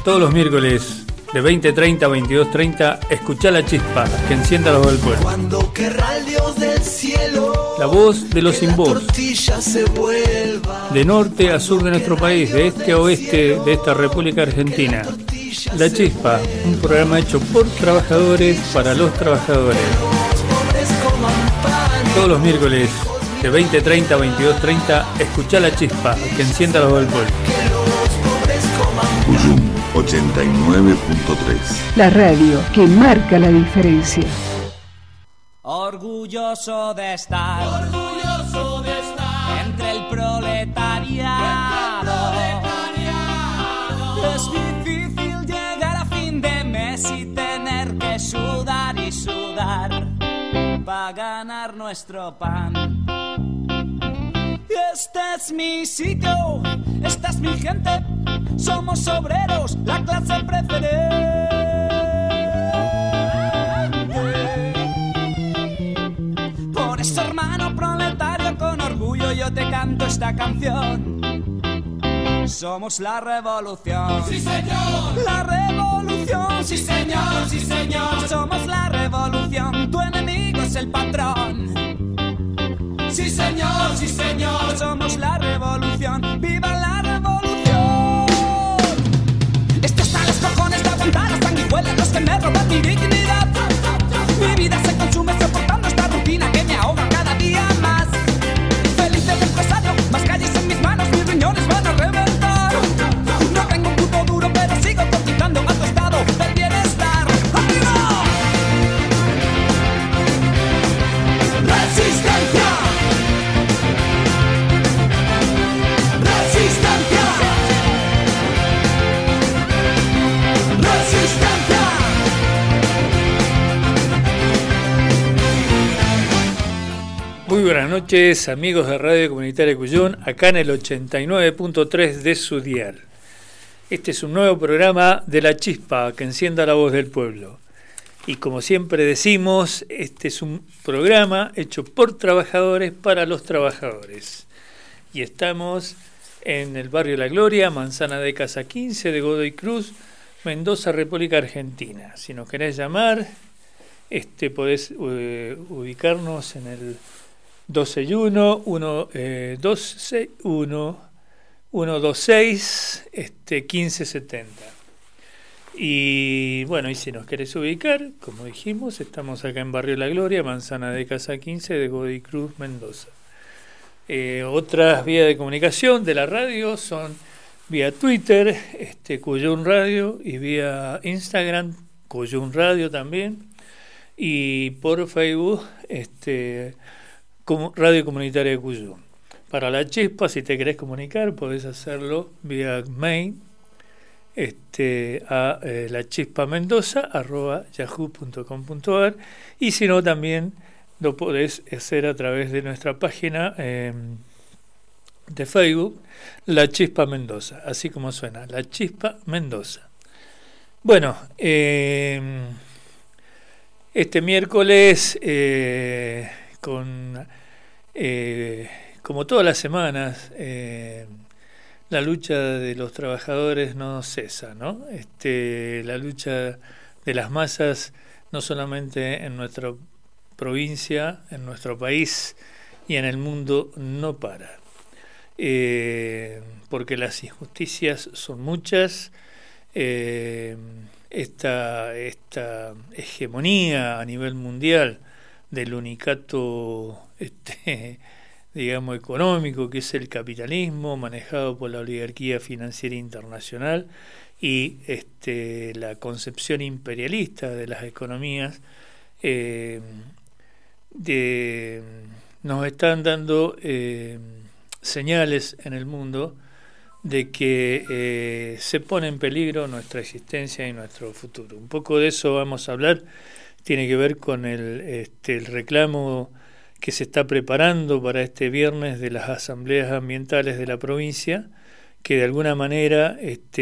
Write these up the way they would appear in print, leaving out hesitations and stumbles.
Todos los miércoles de 20:30 a 22:30, escuchá La Chispa, que encienda la voz del pueblo. Cuando querrá el Dios del cielo, la voz de los sin voz, se vuelva. De norte a sur de nuestro país, de este a oeste de esta República Argentina. La Chispa, un programa hecho por trabajadores para los trabajadores. Todos los miércoles de 20:30 a 22:30, escuchá La Chispa, que encienda la voz del pueblo. Cuyum 89.3. La radio que marca la diferencia. Orgulloso de estar entre el proletariado. Es difícil llegar a fin de mes y tener que sudar y sudar para ganar nuestro pan. Este es mi sitio, esta es mi gente, somos obreros, la clase preferente. Por eso, hermano proletario, con orgullo yo te canto esta canción. Somos la revolución. ¡Sí, señor! La revolución. ¡Sí, señor! ¡Sí, señor! Somos la revolución, tu enemigo es el patrón. Sí señor, sí señor, somos la revolución, ¡viva la revolución! Esto está a los cojones de aguantar las sanguijuelas, los que me roban mi dignidad. Mi vida se consume soportando esta rutina que me ahoga cada día más. Feliz del empresario, más calles en mis manos, mis riñones van a reventar. No tengo un puto duro, pero sigo cotizando a tu estado del bienestar. ¡Arriba! ¡Resistencia! Muy buenas noches, amigos de Radio Comunitaria Cuyum, acá en el 89.3 de su dial. Este es un nuevo programa de La Chispa, que encienda la voz del pueblo. Y como siempre decimos, este es un programa hecho por trabajadores para los trabajadores. Y estamos en el barrio La Gloria, Manzana de Casa 15 de Godoy Cruz, Mendoza, República Argentina. Si nos querés llamar, podés ubicarnos en el 261-126-1570. Y bueno, y si nos querés ubicar, como dijimos, estamos acá en barrio La Gloria, Manzana de Casa 15 de Godoy Cruz, Mendoza. Otras vías de comunicación de la radio son vía Twitter, Cuyum Radio, y vía Instagram, Cuyum Radio también, y por Facebook, Radio Comunitaria de Cuyum. Para La Chispa, si te querés comunicar, podés hacerlo vía mail a lachispamendoza@yahoo.com.ar, y si no, también lo podés hacer a través de nuestra página de Facebook, La Chispa Mendoza, así como suena, La Chispa Mendoza. Bueno, este miércoles, como todas las semanas, la lucha de los trabajadores no cesa, ¿no? La lucha de las masas, no solamente en nuestra provincia, en nuestro país y en el mundo, no para. Porque las injusticias son muchas. Esta hegemonía a nivel mundial del unicato digamos económico, que es el capitalismo manejado por la oligarquía financiera internacional, y la concepción imperialista de las economías, nos están dando señales en el mundo de que se pone en peligro nuestra existencia y nuestro futuro. Un poco de eso vamos a hablar. Tiene que ver con el reclamo que se está preparando para este viernes de las asambleas ambientales de la provincia, que de alguna manera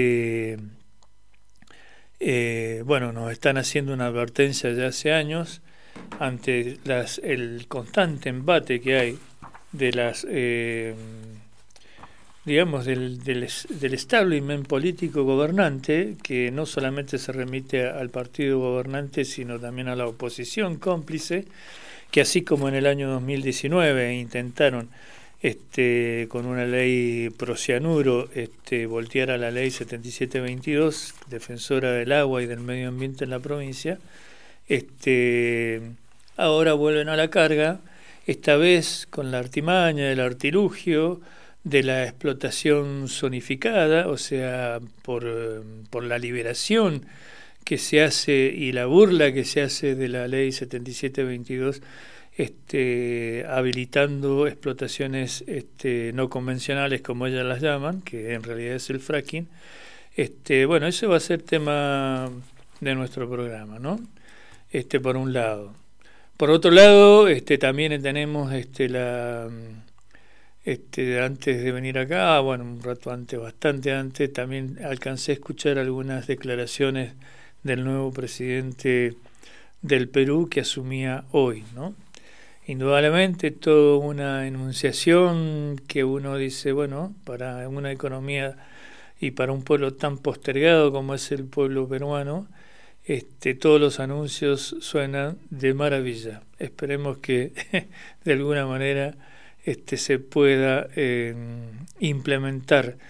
nos están haciendo una advertencia ya hace años ante el constante embate que hay de digamos, del establishment político gobernante, que no solamente se remite al partido gobernante, sino también a la oposición cómplice, que así como en el año 2019 intentaron con una ley procianuro voltear a la ley 7722, defensora del agua y del medio ambiente en la provincia, ahora vuelven a la carga, esta vez con la artimaña, el artilugio de la explotación zonificada, o sea, por la liberación que se hace y la burla que se hace de la ley 7722, habilitando explotaciones no convencionales, como ellas las llaman, que en realidad es el fracking. Bueno, eso va a ser tema de nuestro programa, ¿no? Por un lado. Por otro lado, también tenemos antes de venir acá, bueno, un rato antes, bastante antes, también alcancé a escuchar algunas declaraciones del nuevo presidente del Perú que asumía hoy, ¿no? Indudablemente toda una enunciación que uno dice, bueno, para una economía y para un pueblo tan postergado como es el pueblo peruano, todos los anuncios suenan de maravilla. Esperemos que de alguna manera se pueda implementar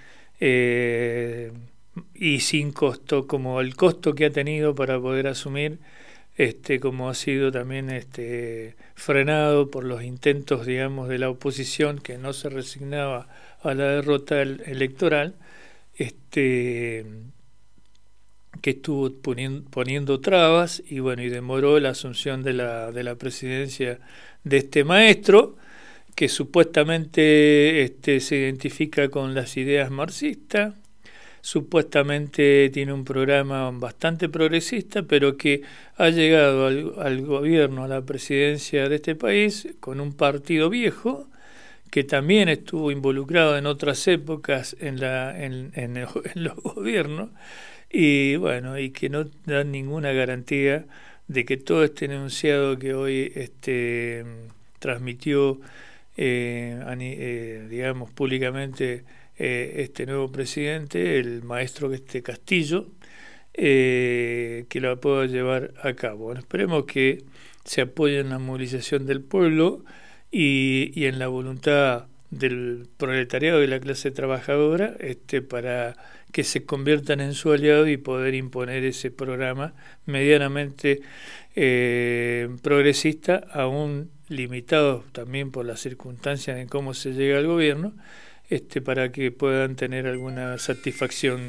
y sin costo, como el costo que ha tenido para poder asumir, como ha sido también frenado por los intentos, digamos, de la oposición, que no se resignaba a la derrota electoral, que estuvo poniendo trabas y bueno, y demoró la asunción de la presidencia de este maestro, que supuestamente se identifica con las ideas marxistas, supuestamente tiene un programa bastante progresista, pero que ha llegado al gobierno, a la presidencia de este país, con un partido viejo, que también estuvo involucrado en otras épocas en los gobiernos, y bueno, y que no dan ninguna garantía de que todo este enunciado que hoy transmitió digamos públicamente este nuevo presidente, el maestro Castillo, que lo pueda llevar a cabo. Bueno, esperemos que se apoye en la movilización del pueblo y en la voluntad del proletariado y la clase trabajadora, para que se conviertan en su aliado y poder imponer ese programa medianamente progresista, aún limitado también por las circunstancias en cómo se llega al gobierno, para que puedan tener alguna satisfacción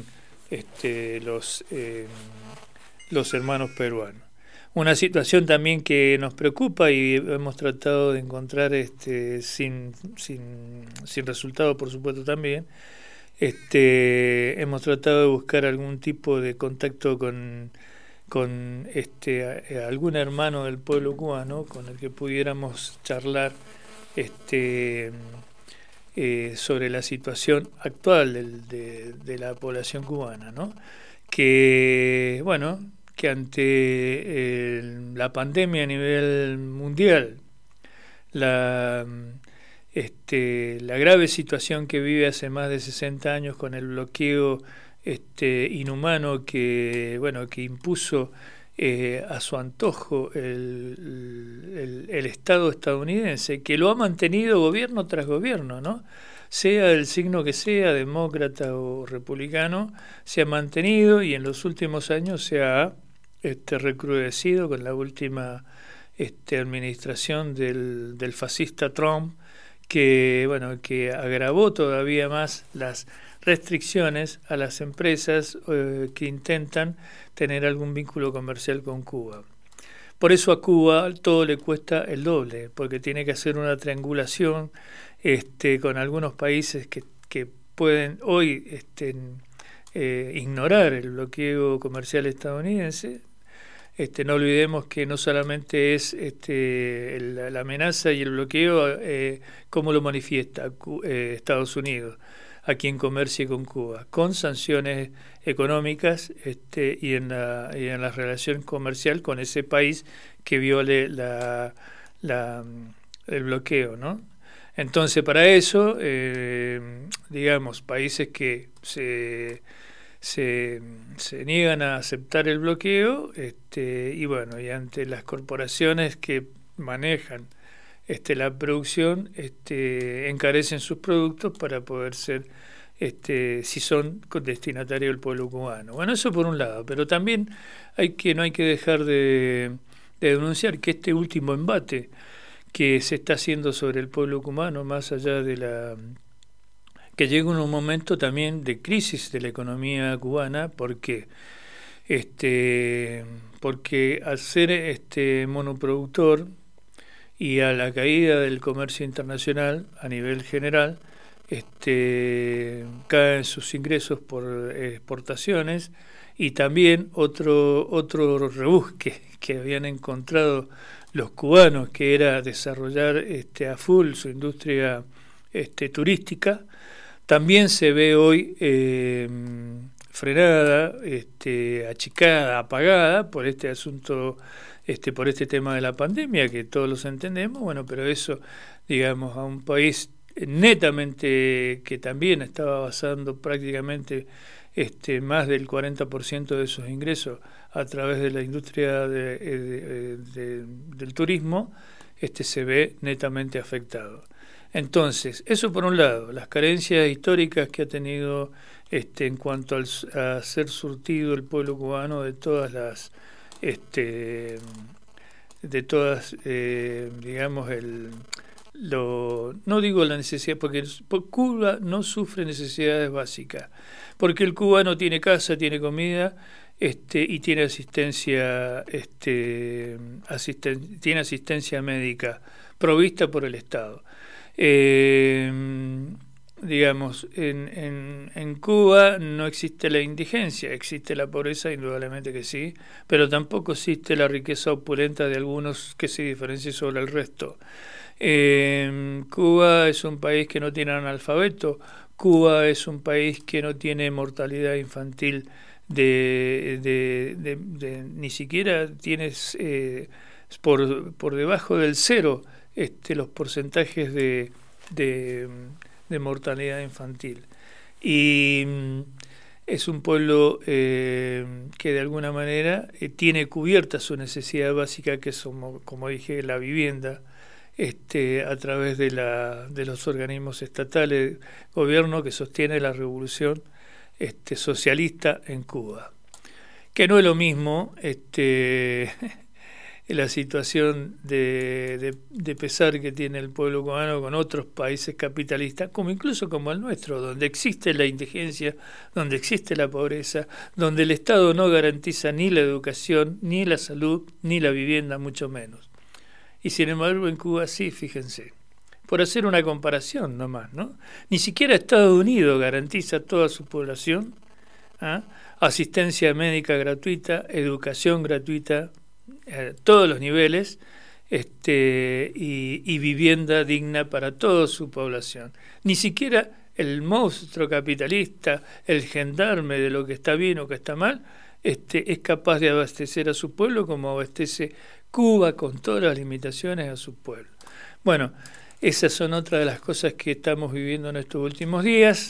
los hermanos peruanos. Una situación también que nos preocupa y hemos tratado de encontrar sin resultado, por supuesto, también. Hemos tratado de buscar algún tipo de contacto con algún hermano del pueblo cubano con el que pudiéramos charlar sobre la situación actual de la población cubana, ¿no? Que bueno, que ante la pandemia a nivel mundial, la grave situación que vive hace más de 60 años con el bloqueo inhumano que impuso a su antojo el Estado estadounidense, que lo ha mantenido gobierno tras gobierno, ¿no? Sea del signo que sea, demócrata o republicano, se ha mantenido y en los últimos años se ha recrudecido con la última administración del fascista Trump, que agravó todavía más las restricciones a las empresas que intentan tener algún vínculo comercial con Cuba. Por eso a Cuba todo le cuesta el doble, porque tiene que hacer una triangulación con algunos países que pueden hoy ignorar el bloqueo comercial estadounidense. No olvidemos que no solamente es la amenaza y el bloqueo como lo manifiesta Estados Unidos a quien comercie con Cuba, con sanciones económicas y en la relación comercial con ese país que viole el bloqueo, ¿no? Entonces, para eso, digamos, países que se niegan a aceptar el bloqueo, y bueno, y ante las corporaciones que manejan la producción, encarecen sus productos para poder ser, si son destinatarios del pueblo cubano. Bueno, eso por un lado, pero también no hay que dejar de denunciar que este último embate que se está haciendo sobre el pueblo cubano, más allá de que llega en un momento también de crisis de la economía cubana, porque al ser monoproductor y a la caída del comercio internacional a nivel general, caen sus ingresos por exportaciones, y también otro rebusque que habían encontrado los cubanos, que era desarrollar a full su industria turística, también se ve hoy frenada, achicada, apagada por este asunto, por este tema de la pandemia, que todos los entendemos. Bueno, pero eso, digamos, a un país netamente que también estaba basando prácticamente más del 40% de sus ingresos a través de la industria del turismo, se ve netamente afectado. Entonces, eso por un lado, las carencias históricas que ha tenido en cuanto a ser surtido el pueblo cubano de todas las, digamos, no digo la necesidad, porque Cuba no sufre necesidades básicas, porque el cubano tiene casa, tiene comida, y tiene asistencia, tiene asistencia médica provista por el Estado. Digamos, en Cuba no existe la indigencia, existe la pobreza, indudablemente que sí, pero tampoco existe la riqueza opulenta de algunos que se diferencie sobre el resto. Cuba es un país que no tiene analfabeto, Cuba es un país que no tiene mortalidad infantil ni siquiera tienes por debajo del cero los porcentajes de mortalidad infantil, y es un pueblo que de alguna manera tiene cubierta su necesidad básica, que es, como dije, la vivienda, a través de los organismos estatales, gobierno que sostiene la revolución socialista en Cuba, que no es lo mismo la situación de pesar que tiene el pueblo cubano con otros países capitalistas, como incluso como el nuestro, donde existe la indigencia, donde existe la pobreza, donde el Estado no garantiza ni la educación, ni la salud, ni la vivienda, mucho menos. Y sin embargo en Cuba sí, fíjense, por hacer una comparación nomás, ¿no? Ni siquiera Estados Unidos garantiza a toda su población asistencia médica gratuita, educación gratuita, todos los niveles, y vivienda digna para toda su población. Ni siquiera el monstruo capitalista, el gendarme de lo que está bien o que está mal, es capaz de abastecer a su pueblo como abastece Cuba con todas las limitaciones a su pueblo. Bueno, esas son otras de las cosas que estamos viviendo en estos últimos días.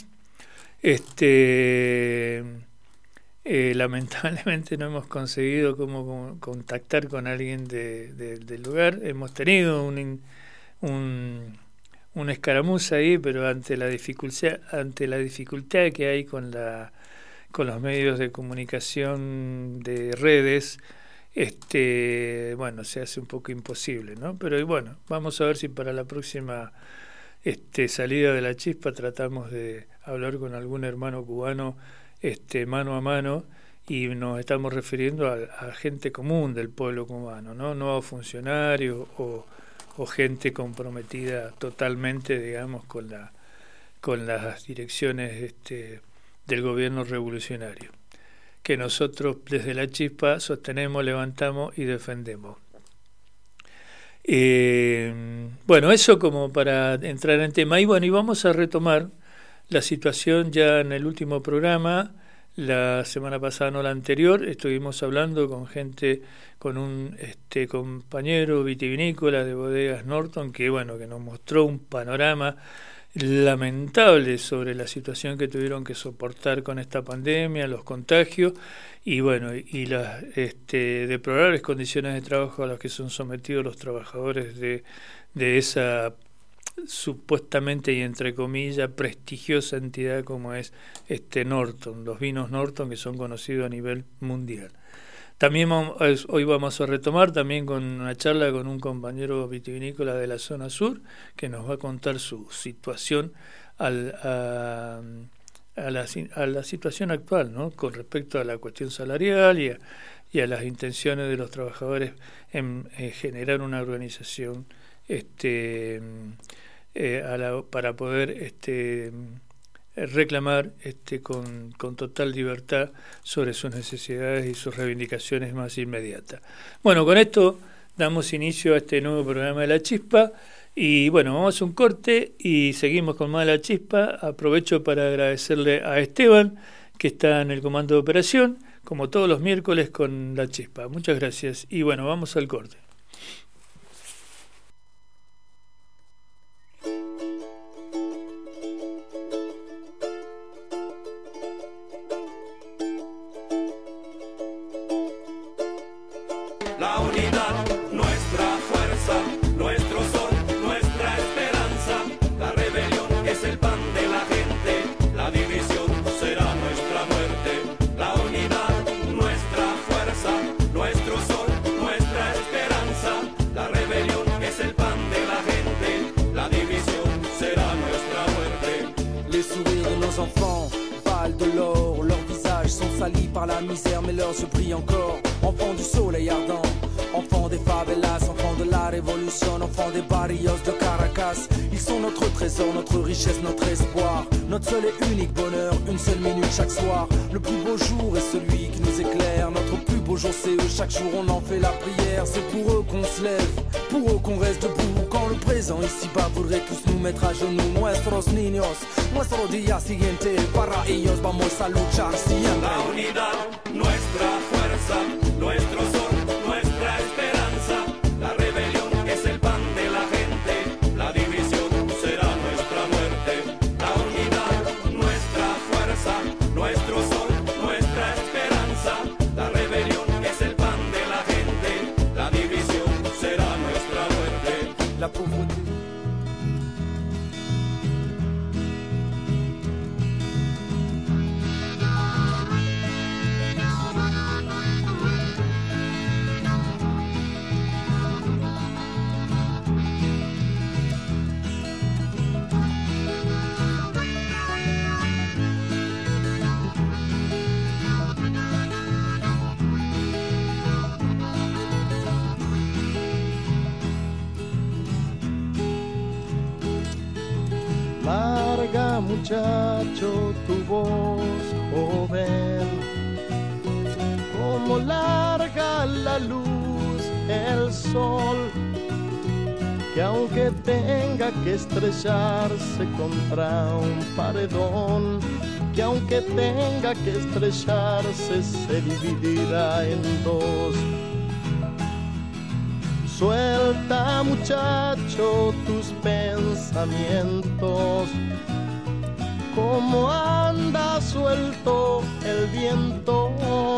Lamentablemente no hemos conseguido cómo contactar con alguien del lugar. Hemos tenido una escaramuza ahí, pero ante la dificultad que hay con los medios de comunicación de redes, bueno, se hace un poco imposible, ¿no? Pero bueno, vamos a ver si para la próxima salida de la chispa tratamos de hablar con algún hermano cubano mano a mano, y nos estamos refiriendo a gente común del pueblo cubano, no a funcionarios o gente comprometida totalmente, digamos, con las direcciones del gobierno revolucionario, que nosotros desde la chispa sostenemos, levantamos y defendemos. Bueno, eso como para entrar en tema. Y bueno, y vamos a retomar la situación ya en el último programa, La semana pasada, no la anterior, estuvimos hablando con gente, con un compañero vitivinícola de Bodegas Norton, que nos mostró un panorama lamentable sobre la situación que tuvieron que soportar con esta pandemia, los contagios y las deplorables condiciones de trabajo a las que son sometidos los trabajadores de esa supuestamente y entre comillas prestigiosa entidad como es Norton, los vinos Norton, que son conocidos a nivel mundial. También hoy vamos a retomar también con una charla con un compañero vitivinícola de la zona sur que nos va a contar su situación a la situación actual, ¿no? Con respecto a la cuestión salarial y a las intenciones de los trabajadores en generar una organización para poder reclamar con total libertad sobre sus necesidades y sus reivindicaciones más inmediatas. Bueno, con esto damos inicio a este nuevo programa de La Chispa y vamos a un corte y seguimos con más de La Chispa. Aprovecho para agradecerle a Esteban, que está en el comando de operación, como todos los miércoles con La Chispa. Muchas gracias y vamos al corte. Par la misère mais leurs yeux brillent encore. Enfants du soleil ardent, enfants des favelas, enfants de la révolution, enfants des barrios de Caracas. Ils sont notre trésor, notre richesse, notre espoir, notre seul et unique bonheur, une seule minute chaque soir. Le plus beau jour est celui qui nous éclaire, notre plus beau jour c'est eux, chaque jour on en fait la prière. C'est pour eux qu'on se lève, pour eux qu'on reste debout. Quand le présent ici-bas voudrait tous nous mettre à genoux. Nuestros niños, nuestro día siguiente, para ellos vamos a luchar siempre. La unidad, nuestra fuerza, nuestro sol, nuestra esperanza. La rebelión es el pan de la gente, la división será nuestra muerte. La unidad, nuestra fuerza, nuestro sol, nuestra esperanza. La rebelión es el pan de la gente, la división será nuestra muerte. La pauvreté. Larga muchacho tu voz joven, como larga la luz el sol, que aunque tenga que estrellarse contra un paredón, que aunque tenga que estrellarse se dividirá en dos. Suelta muchacho tus pensamientos, como anda suelto el viento.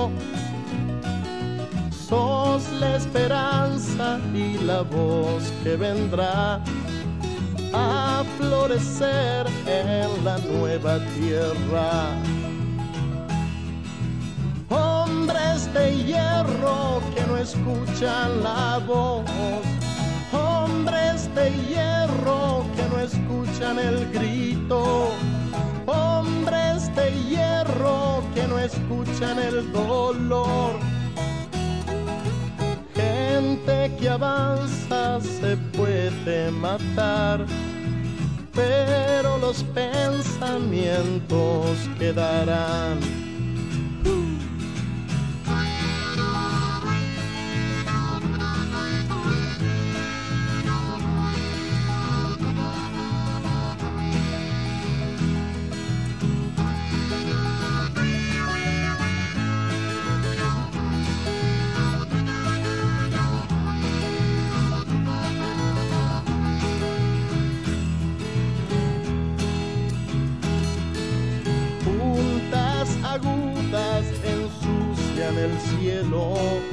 Sos la esperanza y la voz que vendrá a florecer en la nueva tierra. Hombres de hierro que no escuchan la voz, hombres de hierro que no escuchan el grito, hombres de hierro que no escuchan el dolor. Gente que avanza se puede matar, pero los pensamientos quedarán. en el cielo,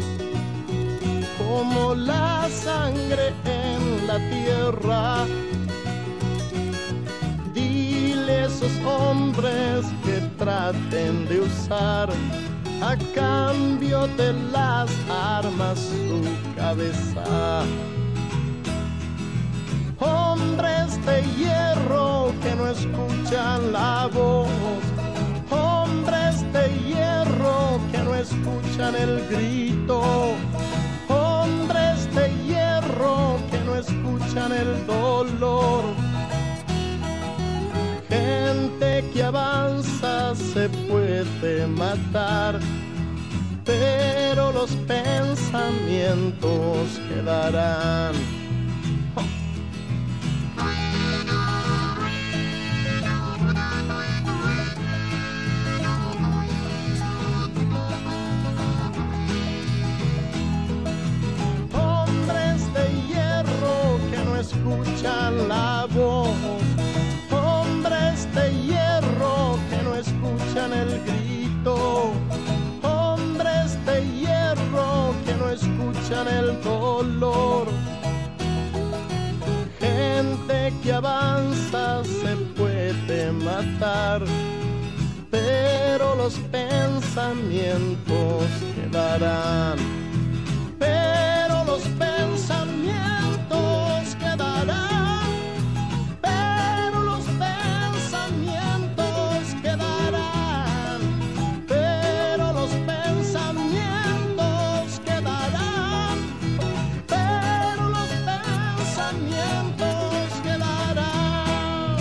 como la sangre en la tierra. Dile a esos hombres que traten de usar a cambio de las armas su cabeza. Hombres de hierro que no escuchan la voz, hombres de hierro que no escuchan el grito, hombres de hierro que no escuchan el dolor. Gente que avanza se puede matar, pero los pensamientos quedarán. Hombres de hierro que no escuchan la voz, hombres de hierro que no escuchan el grito, hombres de hierro que no escuchan el dolor. Gente que avanza se puede matar, pero los pensamientos quedarán. Pero los pensamientos quedarán. Pero los pensamientos quedarán. Pero los pensamientos quedarán. Pero los pensamientos quedarán.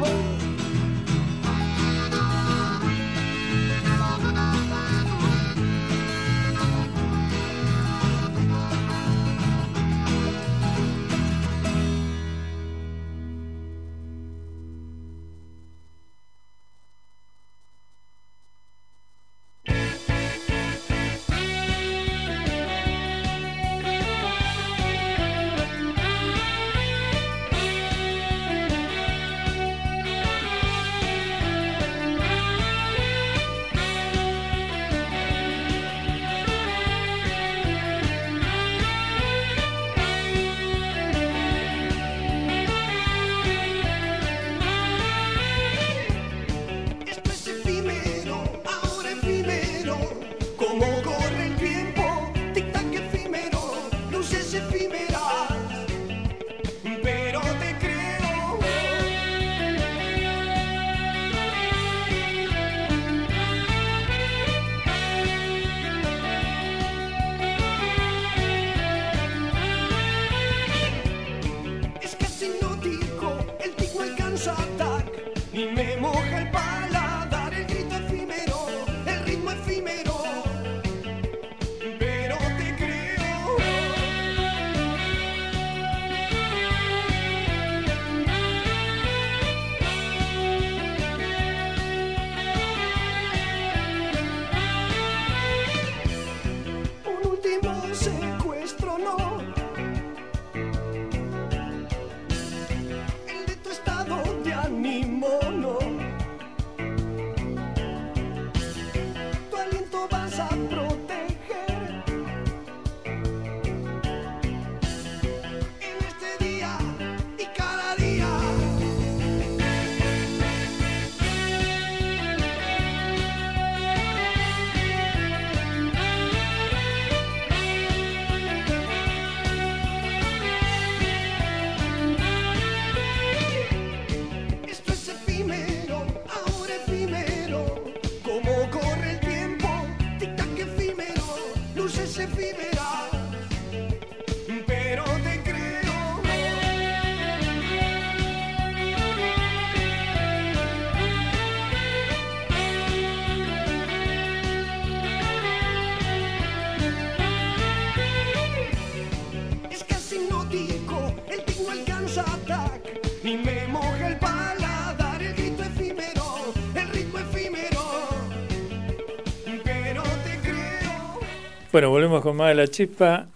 Bueno, volvemos con más de la chispa.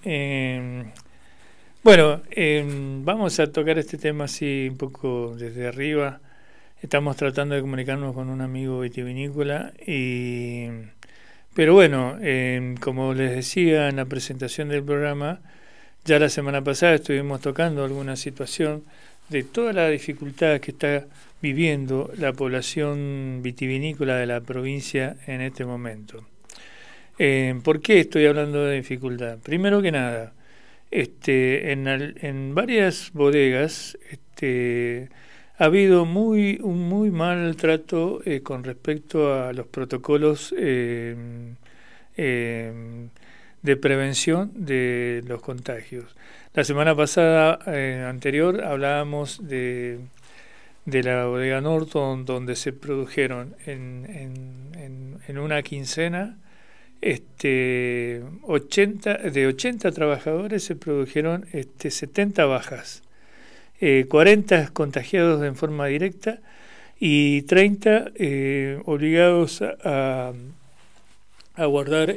Vamos a tocar este tema así un poco desde arriba. Estamos tratando de comunicarnos con un amigo vitivinícola y Pero bueno, como les decía en la presentación del programa, ya la semana pasada estuvimos tocando alguna situación de toda la dificultad que está viviendo la población vitivinícola de la provincia en este momento. ¿Por qué estoy hablando de dificultad? Primero que nada, en varias bodegas ha habido un muy mal trato con respecto a los protocolos de prevención de los contagios. La semana pasada, anterior, hablábamos de la bodega Norton, donde se produjeron en una quincena de 80 trabajadores se produjeron 70 bajas, 40 contagiados en forma directa y 30 obligados a guardar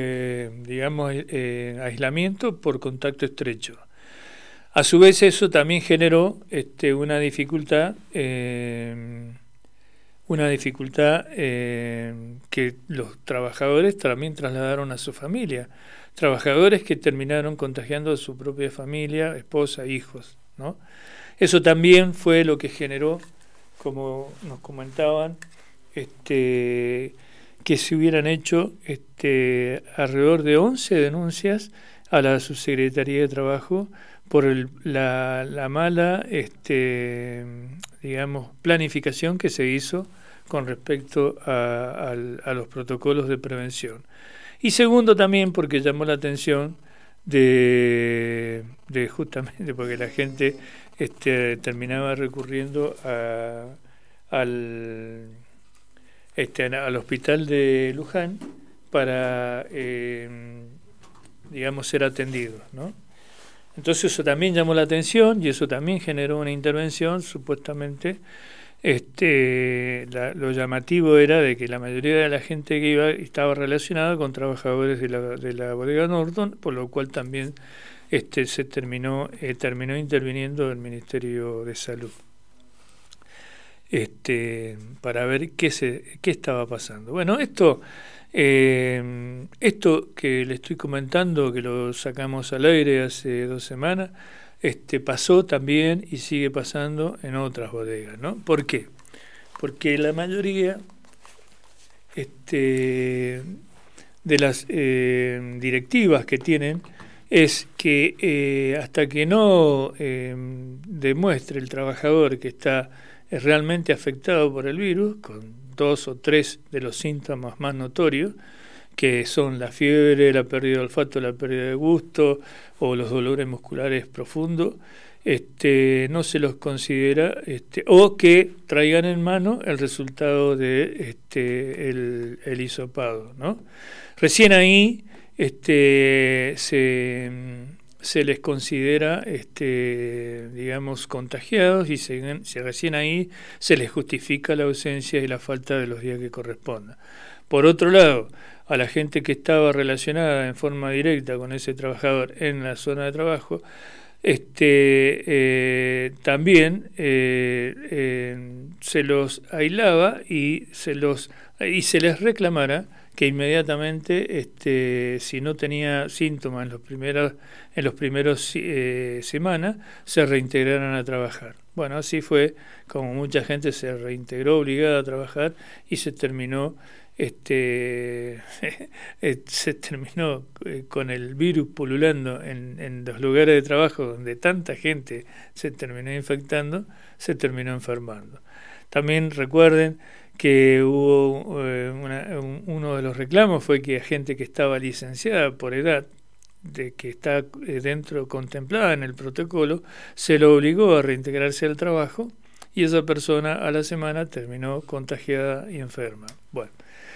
aislamiento por contacto estrecho. A su vez eso también generó una dificultad que los trabajadores también trasladaron a su familia, trabajadores que terminaron contagiando a su propia familia, esposa, hijos, ¿no? Eso también fue lo que generó, como nos comentaban, que se hubieran hecho alrededor de 11 denuncias a la Subsecretaría de Trabajo por la mala planificación que se hizo con respecto a los protocolos de prevención. Y segundo también porque llamó la atención de justamente porque la gente terminaba recurriendo al hospital de Luján para ser atendidos, ¿no? Entonces eso también llamó la atención y eso también generó una intervención. Supuestamente lo llamativo era de que la mayoría de la gente que iba estaba relacionada con trabajadores de la bodega Norton, por lo cual también se terminó interviniendo el Ministerio de Salud para ver qué estaba pasando. Bueno, esto que le estoy comentando, que lo sacamos al aire hace 2 semanas, pasó también y sigue pasando en otras bodegas, ¿no? ¿Por qué? Porque la mayoría de las directivas que tienen es que hasta que no demuestre el trabajador que está realmente afectado por el virus, con 2 o 3 de los síntomas más notorios, que son la fiebre, la pérdida de olfato, la pérdida de gusto o los dolores musculares profundos, no se los considera, o que traigan en mano el resultado de el hisopado, ¿no? Recién ahí se les considera contagiados y recién ahí se les justifica la ausencia y la falta de los días que correspondan. Por otro lado, a la gente que estaba relacionada en forma directa con ese trabajador en la zona de trabajo, también se los aislaba y se les reclamara que inmediatamente, si no tenía síntomas en los primeros semanas, se reintegraran a trabajar. Bueno, así fue como mucha gente se reintegró obligada a trabajar y se terminó con el virus pululando en los lugares de trabajo donde tanta gente se terminó infectando, se terminó enfermando. También recuerden que hubo uno de los reclamos fue que a gente que estaba licenciada por edad, de que está contemplada en el protocolo, se lo obligó a reintegrarse al trabajo y esa persona a la semana terminó contagiada y enferma. Bueno,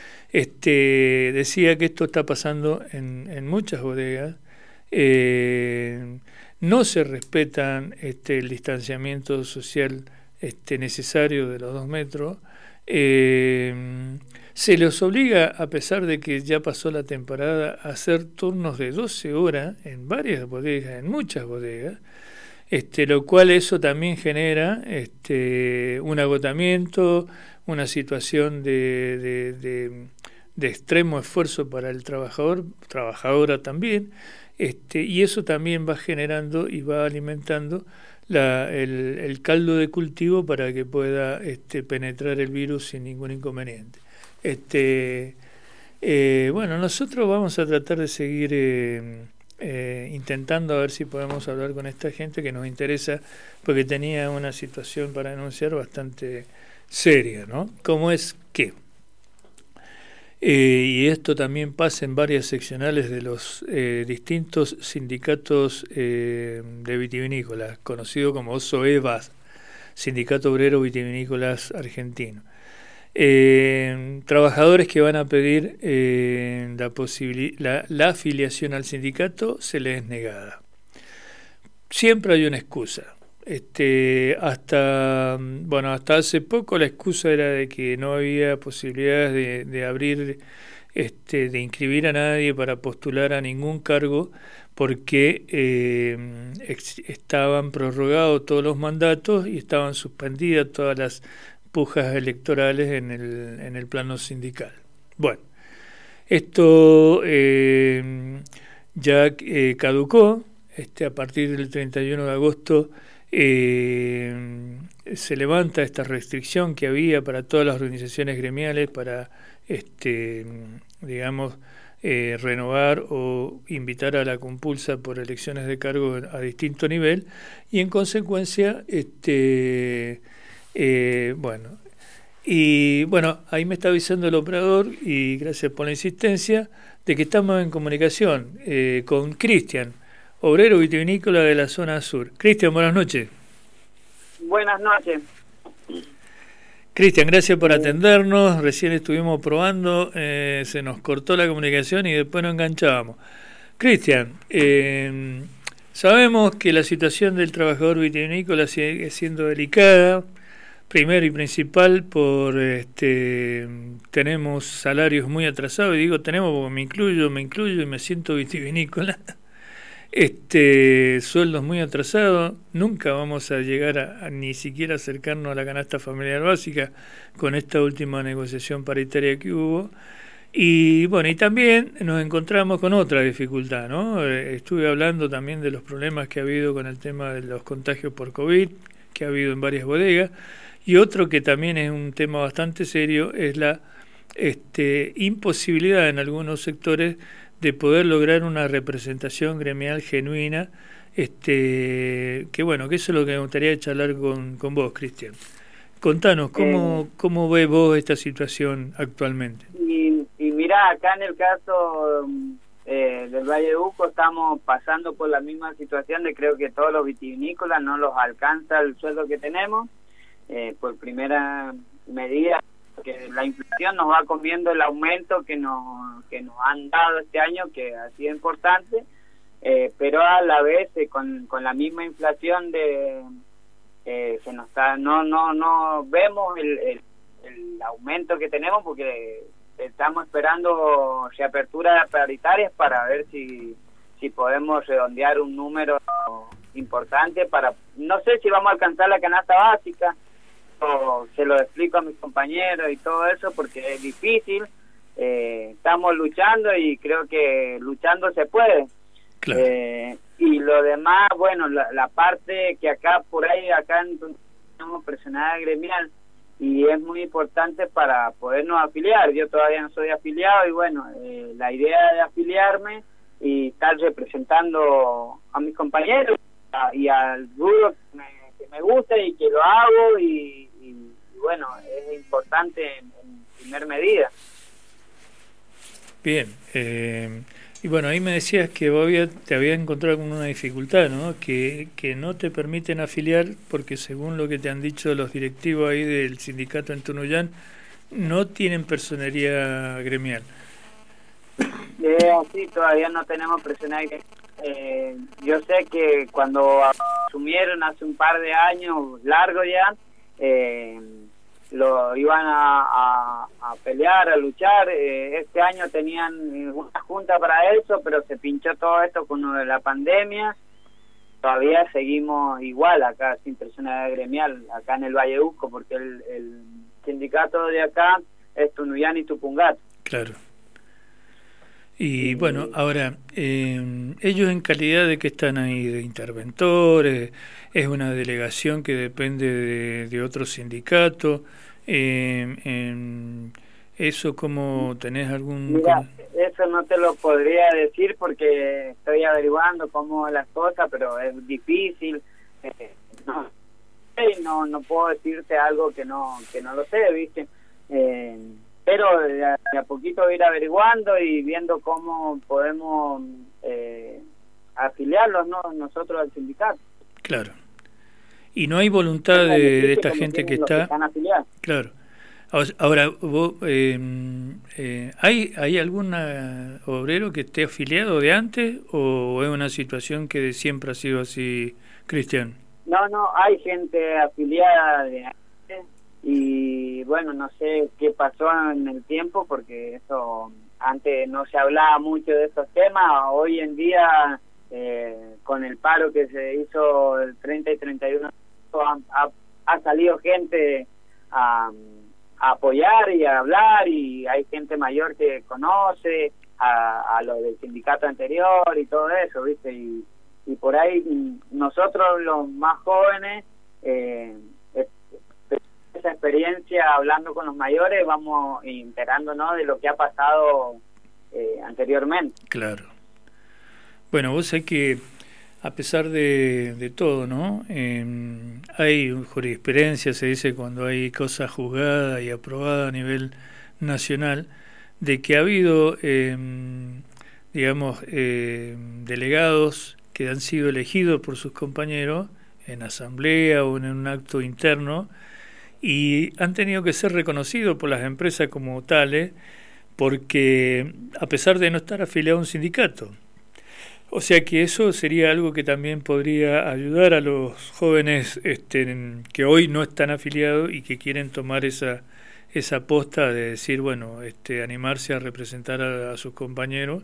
decía que esto está pasando en muchas bodegas. No se respetan el distanciamiento social necesario de los 2 metros. Se los obliga, a pesar de que ya pasó la temporada, a hacer turnos de 12 horas en varias bodegas, en muchas bodegas, lo cual eso también genera un agotamiento, una situación de de extremo esfuerzo para el trabajador, trabajadora también, y eso también va generando y va alimentando el caldo de cultivo para que pueda penetrar el virus sin ningún inconveniente. Bueno, nosotros vamos a tratar de seguir intentando a ver si podemos hablar con esta gente que nos interesa, porque tenía una situación para denunciar bastante seria, ¿no? Como es que y esto también pasa en varias seccionales de los distintos sindicatos de vitivinícolas, conocido como SOEVAS, Sindicato Obrero Vitivinícolas Argentino. Trabajadores que van a pedir la afiliación al sindicato se les es negada. Siempre hay una excusa. Hasta hace poco la excusa era de que no había posibilidades de abrir, de inscribir a nadie para postular a ningún cargo porque estaban prorrogados todos los mandatos y estaban suspendidas todas las pujas electorales en el plano sindical. Bueno, esto ya caducó. A partir del 31 de agosto se levanta esta restricción que había para todas las organizaciones gremiales para renovar o invitar a la compulsa por elecciones de cargo a distinto nivel, y en consecuencia ahí me está avisando el operador, y gracias por la insistencia, de que estamos en comunicación con Cristian, obrero vitivinícola de la zona sur. Cristian, buenas noches. Buenas noches. Cristian, gracias por atendernos. Recién estuvimos probando, se nos cortó la comunicación y después nos enganchábamos. Cristian, sabemos que la situación del trabajador vitivinícola sigue siendo delicada, primero y principal por tenemos salarios muy atrasados, y digo tenemos porque me incluyo y me siento vitivinícola. Sueldos muy atrasados, nunca vamos a llegar a ni siquiera acercarnos a la canasta familiar básica con esta última negociación paritaria que hubo. Y bueno, y también nos encontramos con otra dificultad, ¿no? Estuve hablando también de los problemas que ha habido con el tema de los contagios por COVID, que ha habido en varias bodegas, y otro que también es un tema bastante serio es la imposibilidad en algunos sectores de poder lograr una representación gremial genuina, que eso es lo que me gustaría charlar con vos, Cristian. Contanos, ¿cómo ves vos esta situación actualmente? Y mirá, acá en el caso del Valle de Uco estamos pasando por la misma situación de creo que todos los vitivinícolas no los alcanza el sueldo que tenemos, por primera medida, que la inflación nos va comiendo el aumento que nos han dado este año, que ha sido importante, pero a la vez con la misma inflación que nos está, no vemos el aumento que tenemos, porque estamos esperando reaperturas paritarias para ver si podemos redondear un número importante para, no sé si vamos a alcanzar la canasta básica, o se lo explico a mis compañeros y todo eso, porque es difícil. Estamos luchando y creo que luchando se puede. Claro. Y lo demás, bueno, la parte que acá tenemos personal gremial y es muy importante para podernos afiliar. Yo todavía no soy afiliado y bueno, la idea de afiliarme y estar representando a mis compañeros y al rubro que me gusta y que lo hago y bueno, es importante en primer medida. Bien, y bueno, ahí me decías que vos te habías encontrado con una dificultad, ¿no? Que no te permiten afiliar porque según lo que te han dicho los directivos ahí del sindicato en Tunuyán, no tienen personería gremial. Sí, todavía no tenemos personal gremial. Yo sé que cuando asumieron hace un par de años, largo ya, lo iban a pelear, a luchar. Este año tenían una junta para eso, pero se pinchó todo esto con lo de la pandemia. Todavía seguimos igual acá, sin personalidad gremial, acá en el Valle Uco, porque el sindicato de acá es Tunuyán y Tupungato. Claro. Y bueno, ahora, ellos en calidad de que están ahí, de interventores, es una delegación que depende de otro sindicato, eso como tenés algún... Mira, eso no te lo podría decir porque estoy averiguando cómo las cosas, pero es difícil, no puedo decirte algo que no lo sé, ¿viste? Pero de a poquito ir averiguando y viendo cómo podemos afiliarlos, ¿no? Nosotros al sindicato. Claro. Y no hay voluntad de esta gente que está... están afiliados. Claro. Ahora, vos, ¿hay algún obrero que esté afiliado de antes o es una situación que siempre ha sido así, Cristian? No, hay gente afiliada de antes y bueno, no sé qué pasó en el tiempo porque eso antes no se hablaba mucho de estos temas. Hoy en día, con el paro que se hizo el 30 y 31, ha salido gente a apoyar y a hablar, y hay gente mayor que conoce a los del sindicato anterior y todo eso, ¿viste? Y por ahí nosotros los más jóvenes, esa experiencia hablando con los mayores, vamos enterándonos de lo que ha pasado anteriormente. Claro. Bueno, vos sabés que a pesar de todo, ¿no? Hay jurisprudencia, se dice cuando hay cosas juzgadas y aprobadas a nivel nacional, de que ha habido, delegados que han sido elegidos por sus compañeros en asamblea o en un acto interno y han tenido que ser reconocidos por las empresas como tales porque a pesar de no estar afiliado a un sindicato. O sea que eso sería algo que también podría ayudar a los jóvenes que hoy no están afiliados y que quieren tomar esa posta de decir, bueno, animarse a representar a sus compañeros,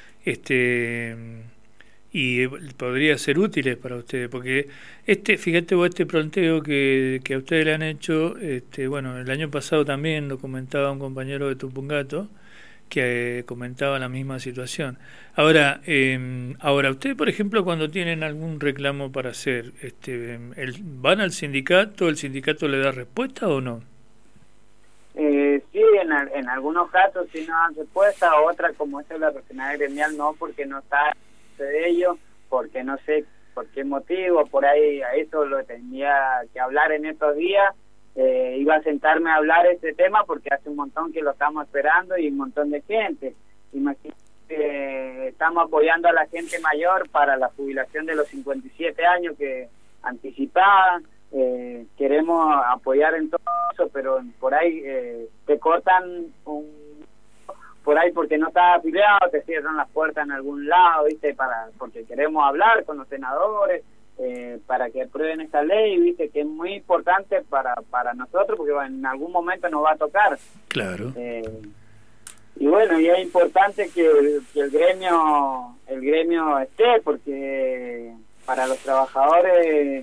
y podría ser útiles para ustedes, porque fíjate vos, planteo que a ustedes le han hecho, bueno, el año pasado también lo comentaba un compañero de Tupungato, que comentaba la misma situación. Ahora, ustedes, por ejemplo, cuando tienen algún reclamo para hacer, ¿van al sindicato? ¿El sindicato le da respuesta o no? Sí, en algunos casos sí nos dan respuesta, otras como esta es la regional gremial no, porque no está de ellos, porque no sé por qué motivo, por ahí a eso lo tenía que hablar en estos días. Iba a sentarme a hablar este tema porque hace un montón que lo estamos esperando y un montón de gente. Imagínate que estamos apoyando a la gente mayor para la jubilación de los 57 años que anticipada. Queremos apoyar en todo eso, pero por ahí te cortan por ahí porque no estás afiliado, te cierran las puertas en algún lado, ¿viste? Porque queremos hablar con los senadores, para que aprueben esta ley, viste, que es muy importante para nosotros porque en algún momento nos va a tocar. Claro. Y bueno, y es importante que el gremio esté, porque para los trabajadores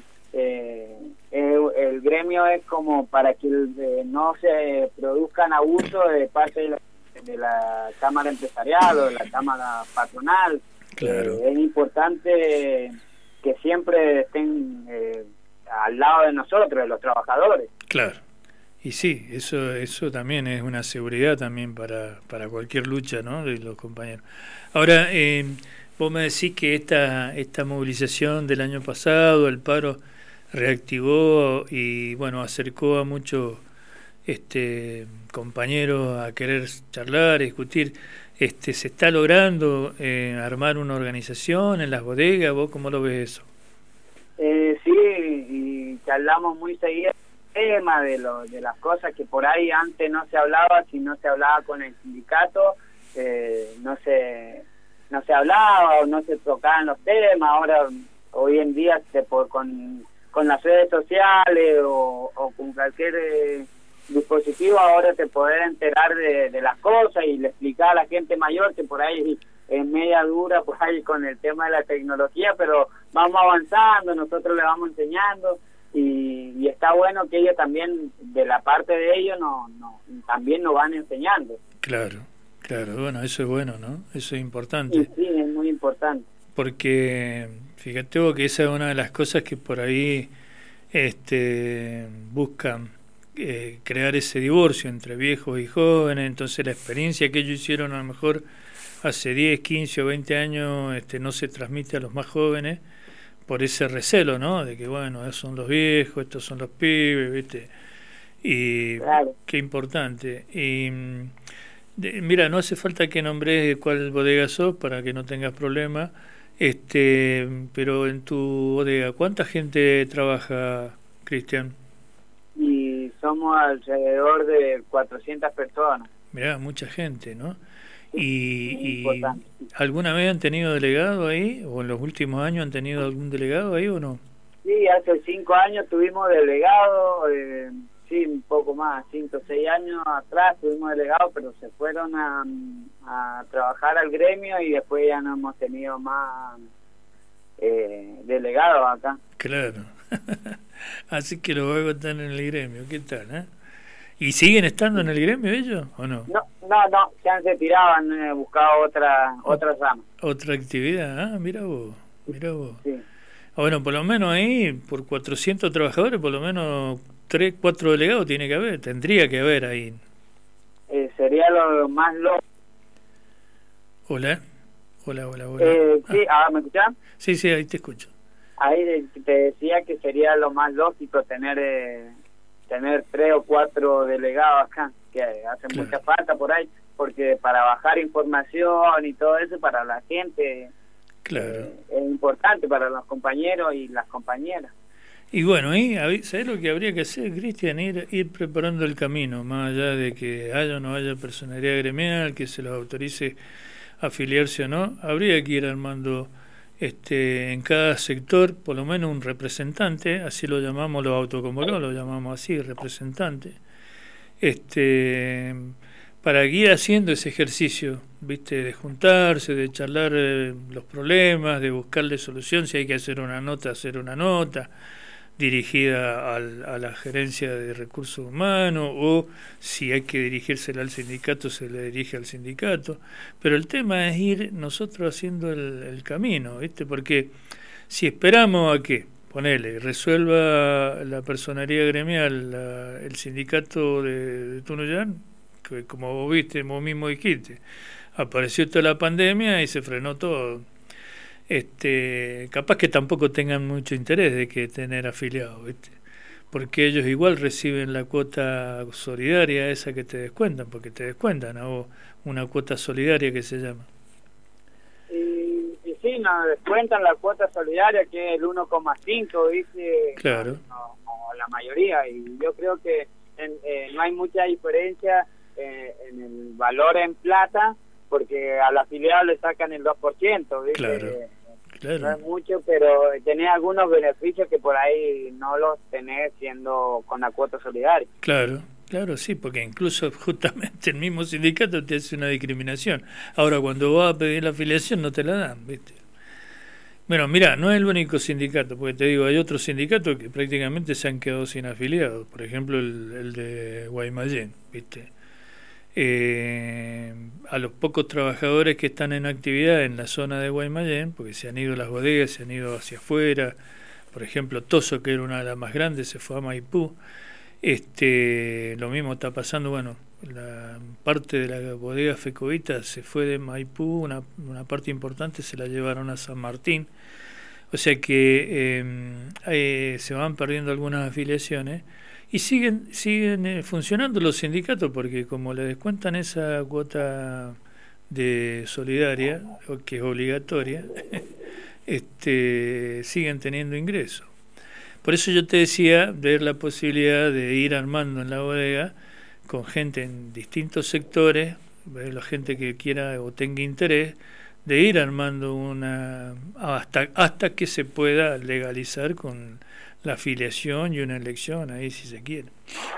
el gremio es como para que no se produzcan abusos de parte de la Cámara Empresarial o de la Cámara Patronal. Claro. Es importante que siempre estén al lado de nosotros, de los trabajadores. Claro. Y sí, eso también es una seguridad también para cualquier lucha, ¿no?, de los compañeros. Ahora, vos me decís que esta movilización del año pasado, el paro, reactivó y, bueno, acercó a muchos compañeros a querer charlar, discutir. ¿Se está logrando armar una organización en las bodegas? ¿Vos cómo lo ves eso? Sí, y charlamos muy seguido el tema de las cosas que por ahí antes no se hablaba. Si no se hablaba con el sindicato, no se hablaba o no se tocaban los temas. Ahora, hoy en día, con las redes sociales o con cualquier dispositivo, ahora te podés enterar de las cosas y le explicar a la gente mayor que por ahí es media dura por ahí con el tema de la tecnología, pero vamos avanzando, nosotros le vamos enseñando y está bueno que ellos también, de la parte de ellos, también nos van enseñando. Claro, Claro, bueno, eso es bueno, ¿no? Eso es importante. Sí, es muy importante. Porque fíjate vos que esa es una de las cosas que por ahí buscan crear ese divorcio entre viejos y jóvenes. Entonces la experiencia que ellos hicieron a lo mejor hace 10, 15 o 20 años no se transmite a los más jóvenes por ese recelo, ¿no? De que bueno, esos son los viejos, estos son los pibes, ¿viste? Y claro. Qué importante. Y mira, no hace falta que nombres cuál bodega sos para que no tengas problemas. Pero en tu bodega, ¿cuánta gente trabaja, Cristian? Y somos alrededor de 400 personas. Mirá, mucha gente, ¿no? Sí, y ¿alguna vez han tenido delegado ahí? ¿O en los últimos años han tenido algún delegado ahí o no? Sí, hace 5 años tuvimos delegado, sí, un poco más, 5 o 6 años atrás tuvimos delegado, pero se fueron a trabajar al gremio y después ya no hemos tenido más delegados acá. Claro. Así que los vagos están en el gremio, ¿qué tal, eh? ¿Y siguen estando en el gremio ellos o no? No, se han retirado, han buscado otra rama. Otra actividad, mira vos. Sí. Bueno, por lo menos ahí, por 400 trabajadores, por lo menos 3, 4 delegados tendría que haber ahí. Sería lo más lógico. Hola. Sí, ¿me escuchan? Sí, ahí te escucho. Ahí te decía que sería lo más lógico tener 3 o 4 delegados acá, que hace mucha falta por ahí, porque para bajar información y todo eso para la gente, claro, es importante para los compañeros y las compañeras. Y bueno, ¿sabés lo que habría que hacer, Cristian? Ir preparando el camino, más allá de que haya o no haya personalidad gremial, que se los autorice a afiliarse o no, habría que ir armando en cada sector por lo menos un representante, así lo llamamos los autoconvocados, lo llamamos así, representante, para ir haciendo ese ejercicio, ¿viste? De juntarse, de charlar los problemas, de buscarle solución, si hay que hacer una nota dirigida a la gerencia de recursos humanos, o si hay que dirigírsela al sindicato, se le dirige al sindicato. Pero el tema es ir nosotros haciendo el camino, ¿viste? Porque si esperamos a que, ponele, resuelva la personería gremial el sindicato de Tunuyán, que como vos viste, vos mismo dijiste, apareció toda la pandemia y se frenó todo. Capaz que tampoco tengan mucho interés de que tener afiliados, ¿viste? Porque ellos igual reciben la cuota solidaria esa que te descuentan, porque te descuentan a vos una cuota solidaria que se llama. Y sí, nos descuentan la cuota solidaria que es el 1,5, ¿viste? Claro. No, la mayoría, y yo creo que no hay mucha diferencia en el valor en plata, porque al afiliado le sacan el 2%, ¿viste? Claro. No es mucho, pero tenés algunos beneficios que por ahí no los tenés siendo con la cuota solidaria. Claro, sí, porque incluso justamente el mismo sindicato te hace una discriminación. Ahora, cuando vas a pedir la afiliación no te la dan, ¿viste? Bueno, mira, no es el único sindicato, porque te digo, hay otros sindicatos que prácticamente se han quedado sin afiliados. Por ejemplo, el de Guaymallén, ¿viste? A los pocos trabajadores que están en actividad en la zona de Guaymallén, porque se han ido las bodegas, se han ido hacia afuera. Por ejemplo, Toso, que era una de las más grandes, se fue a Maipú. Lo mismo está pasando, bueno, la parte de la bodega Fecovita se fue de Maipú, una parte importante se la llevaron a San Martín. O sea que se van perdiendo algunas afiliaciones. Y siguen funcionando los sindicatos, porque como le descuentan esa cuota de solidaria, que es obligatoria, siguen teniendo ingresos. Por eso yo te decía, ver la posibilidad de ir armando en la bodega con gente en distintos sectores, ver la gente que quiera o tenga interés, de ir armando hasta que se pueda legalizar con la afiliación y una elección ahí si se quiere.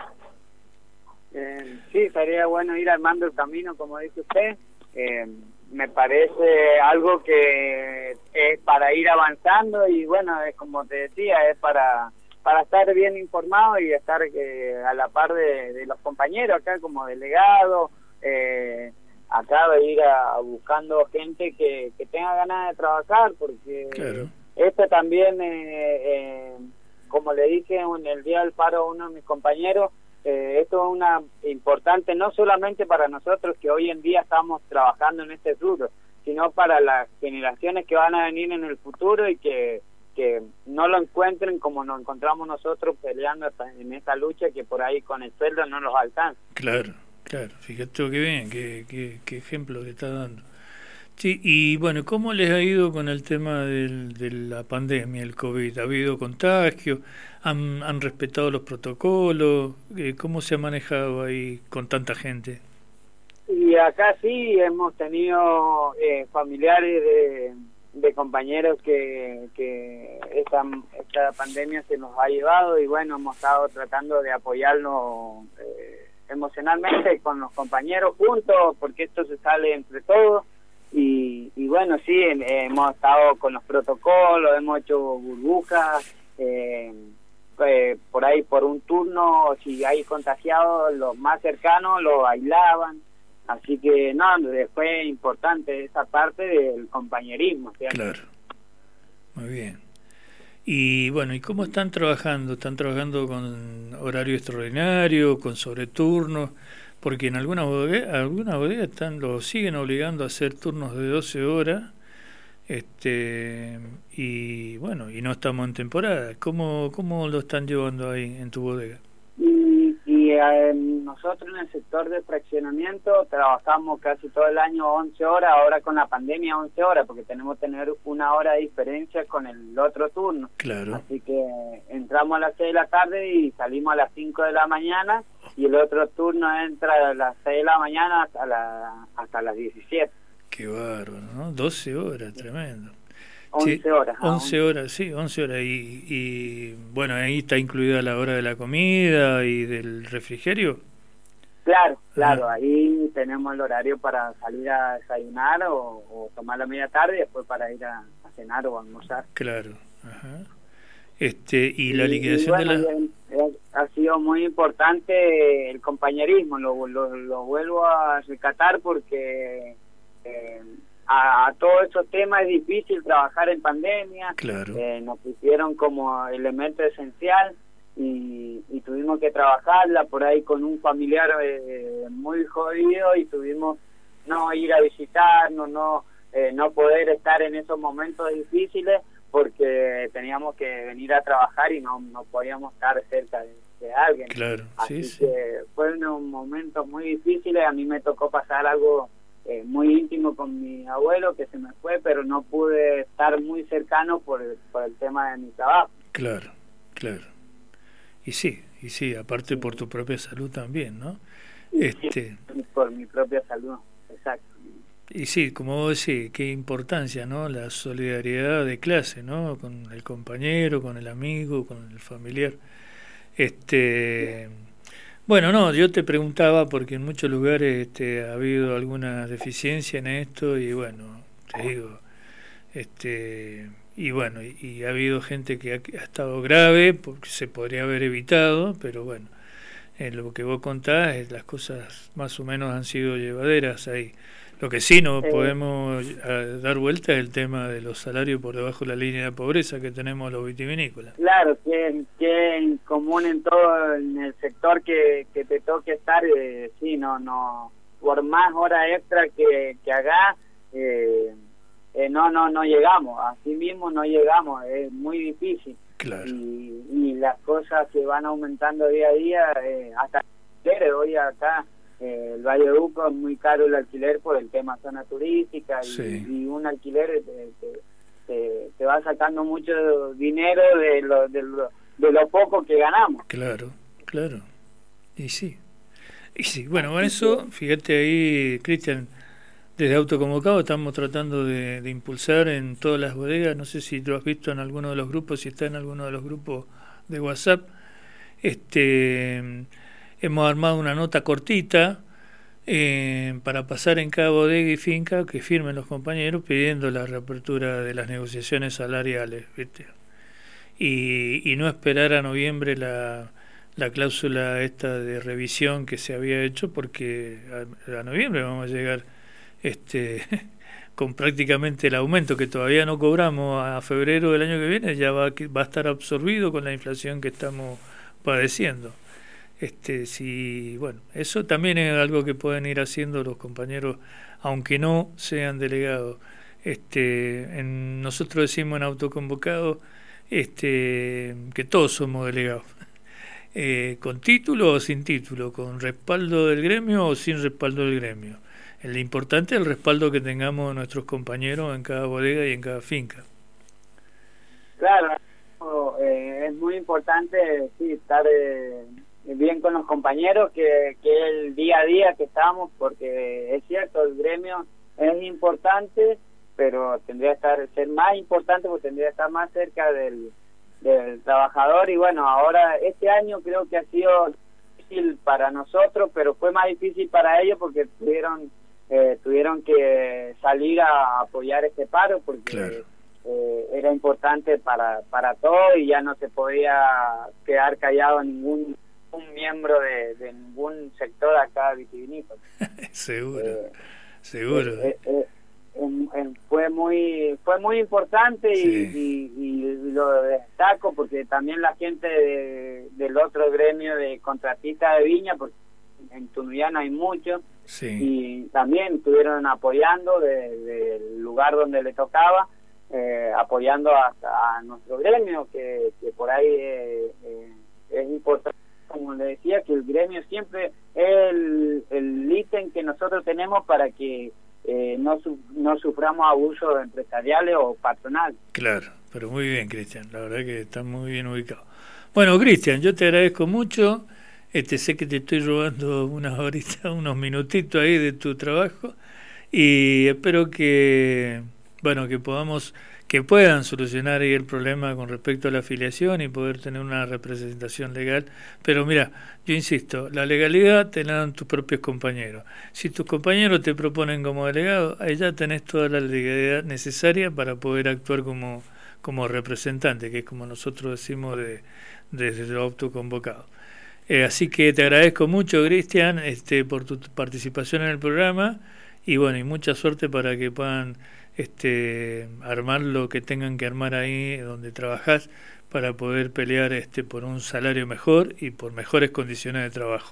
Sí, sería bueno ir armando el camino, como dice usted. Me parece algo que es para ir avanzando y bueno, es como te decía, es para estar bien informado y estar a la par de los compañeros acá como delegado, acá de ir buscando gente que tenga ganas de trabajar, porque Claro. esto también, como le dije en el día del paro a uno de mis compañeros, esto es una importante no solamente para nosotros que hoy en día estamos trabajando en este rubro, sino para las generaciones que van a venir en el futuro y que no lo encuentren como nos encontramos nosotros peleando en esta lucha, que por ahí con el sueldo no los alcanza. Claro, claro. Fíjate qué bien, qué ejemplo le está dando. Sí, y bueno, ¿cómo les ha ido con el tema de la pandemia, el COVID? ¿Ha habido contagio? ¿Han respetado los protocolos? ¿Cómo se ha manejado ahí con tanta gente? Y acá sí hemos tenido familiares de compañeros que esta pandemia se nos ha llevado, y bueno, hemos estado tratando de apoyarnos emocionalmente con los compañeros juntos, porque esto se sale entre todos. Y bueno, sí, hemos estado con los protocolos, hemos hecho burbujas, por ahí por un turno, si hay contagiados, los más cercanos los aislaban. Así que no, fue importante esa parte del compañerismo, ¿cierto? Claro, muy bien. Y bueno, ¿y cómo están trabajando? ¿Están trabajando con horario extraordinario, con sobreturnos? Porque en algunas bodegas lo siguen obligando a hacer turnos de 12 horas, y bueno, y no estamos en temporada. ¿Cómo lo están llevando ahí en tu bodega? Nosotros en el sector de fraccionamiento trabajamos casi todo el año 11 horas, ahora con la pandemia 11 horas, porque tenemos que tener una hora de diferencia con el otro turno. Claro. Así que entramos a las 6 de la tarde y salimos a las 5 de la mañana, y el otro turno entra a las 6 de la mañana hasta las 17. Qué bárbaro, ¿no? 12 horas, tremendo. 11 sí, horas. 11 horas, sí, 11 horas. Y bueno, ahí está incluida la hora de la comida y del refrigerio. Claro, ahí tenemos el horario para salir a desayunar o tomar la media tarde, y después para ir a cenar o a almorzar. Claro, ajá. Y la liquidación ha sido muy importante el compañerismo, lo vuelvo a rescatar, porque a todos esos temas es difícil trabajar en pandemia. Claro. Nos pusieron como elemento esencial y tuvimos que trabajarla por ahí con un familiar muy jodido, y tuvimos no ir a visitarnos, no poder estar en esos momentos difíciles, porque teníamos que venir a trabajar y no podíamos estar cerca de alguien. Claro, así sí, que fueron momentos muy difíciles. A mí me tocó pasar algo muy íntimo con mi abuelo, que se me fue, pero no pude estar muy cercano por el tema de mi trabajo. Claro. Y sí, aparte por tu propia salud también, ¿no? Sí, por mi propia salud, exacto. Y sí, como vos decís, qué importancia, ¿no? La solidaridad de clase, ¿no? Con el compañero, con el amigo, con el familiar. Bueno, no, yo te preguntaba porque en muchos lugares ha habido alguna deficiencia en esto, y bueno, te digo, y bueno, y ha habido gente que ha estado grave, porque se podría haber evitado, pero bueno, lo que vos contás, las cosas más o menos han sido llevaderas ahí. Lo que sí no podemos dar vuelta es el tema de los salarios por debajo de la línea de pobreza que tenemos los vitivinícolas. Claro, que en común en todo en el sector que te toque estar, sí, no, por más horas extra que hagas, no llegamos, así mismo no llegamos, es muy difícil. Claro. Y las cosas que van aumentando día a día, hasta hoy acá. El Valle de Uco es muy caro el alquiler por el tema zona turística, y un alquiler te va sacando mucho dinero de lo poco que ganamos. Claro. Y sí. Bueno, con eso, fíjate ahí, Cristian, desde Autoconvocado estamos tratando de impulsar en todas las bodegas. No sé si lo has visto en alguno de los grupos, si está en alguno de los grupos de WhatsApp. Hemos armado una nota cortita para pasar en cada bodega y finca, que firmen los compañeros pidiendo la reapertura de las negociaciones salariales, ¿viste? Y no esperar a noviembre la cláusula esta de revisión que se había hecho, porque a noviembre vamos a llegar con prácticamente el aumento que todavía no cobramos a febrero del año que viene, ya va a estar absorbido con la inflación que estamos padeciendo. Bueno, eso también es algo que pueden ir haciendo los compañeros, aunque no sean delegados. Nosotros decimos en autoconvocado que todos somos delegados, con título o sin título, con respaldo del gremio o sin respaldo del gremio. Lo importante es el respaldo que tengamos de nuestros compañeros en cada bodega y en cada finca. Claro, es muy importante estar bien con los compañeros, que el día a día que estamos, porque es cierto, el gremio es importante, pero tendría que ser más importante, porque tendría que estar más cerca del trabajador. Y bueno, ahora este año creo que ha sido difícil para nosotros, pero fue más difícil para ellos porque tuvieron que salir a apoyar este paro, porque claro, era importante para todos y ya no se podía quedar callado ningún miembro de ningún sector acá vitivinícola. Seguro. Fue muy importante. Sí. y lo destaco porque también la gente del otro gremio de contratistas de viña, porque en Tunuyán hay muchos, sí, y también estuvieron apoyando del lugar donde le tocaba, apoyando a nuestro gremio, que por ahí es importante, como le decía, que el gremio siempre es el ítem que nosotros tenemos para que no suframos abusos empresariales o patronales. Claro, pero muy bien, Cristian, la verdad que está muy bien ubicado. Bueno, Cristian, yo te agradezco mucho. Sé que te estoy robando unas horitas, unos minutitos ahí de tu trabajo, y espero que puedan solucionar ahí el problema con respecto a la afiliación y poder tener una representación legal. Pero mira, yo insisto, la legalidad te la dan tus propios compañeros. Si tus compañeros te proponen como delegado, ahí ya tenés toda la legalidad necesaria para poder actuar como representante, que es como nosotros decimos desde lo autoconvocado. Así que te agradezco mucho, Cristian, por tu participación en el programa, y bueno, y mucha suerte para que puedan armar lo que tengan que armar ahí donde trabajás, para poder pelear por un salario mejor y por mejores condiciones de trabajo.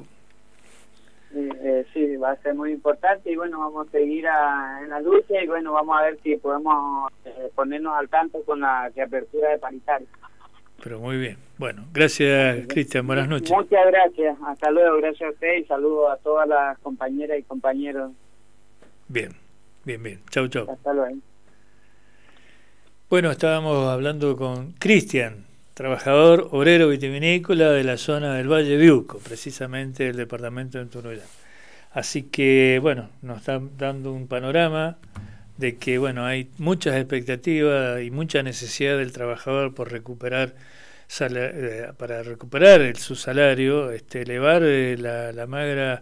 Sí, va a ser muy importante, y bueno, vamos a seguir en la lucha, y bueno, vamos a ver si podemos ponernos al tanto con la reapertura de paritarios. Pero muy bien. Bueno, gracias, Cristian. Buenas noches. Muchas gracias. Hasta luego. Gracias a usted y saludos a todas las compañeras y compañeros. Bien. Chau. Hasta luego. Bueno, estábamos hablando con Cristian, trabajador obrero vitivinícola de la zona del Valle de Uco, precisamente del departamento de Tunuyán. Así que, bueno, nos está dando un panorama de que, bueno, hay muchas expectativas y mucha necesidad del trabajador por recuperar para recuperar su salario, elevar la magra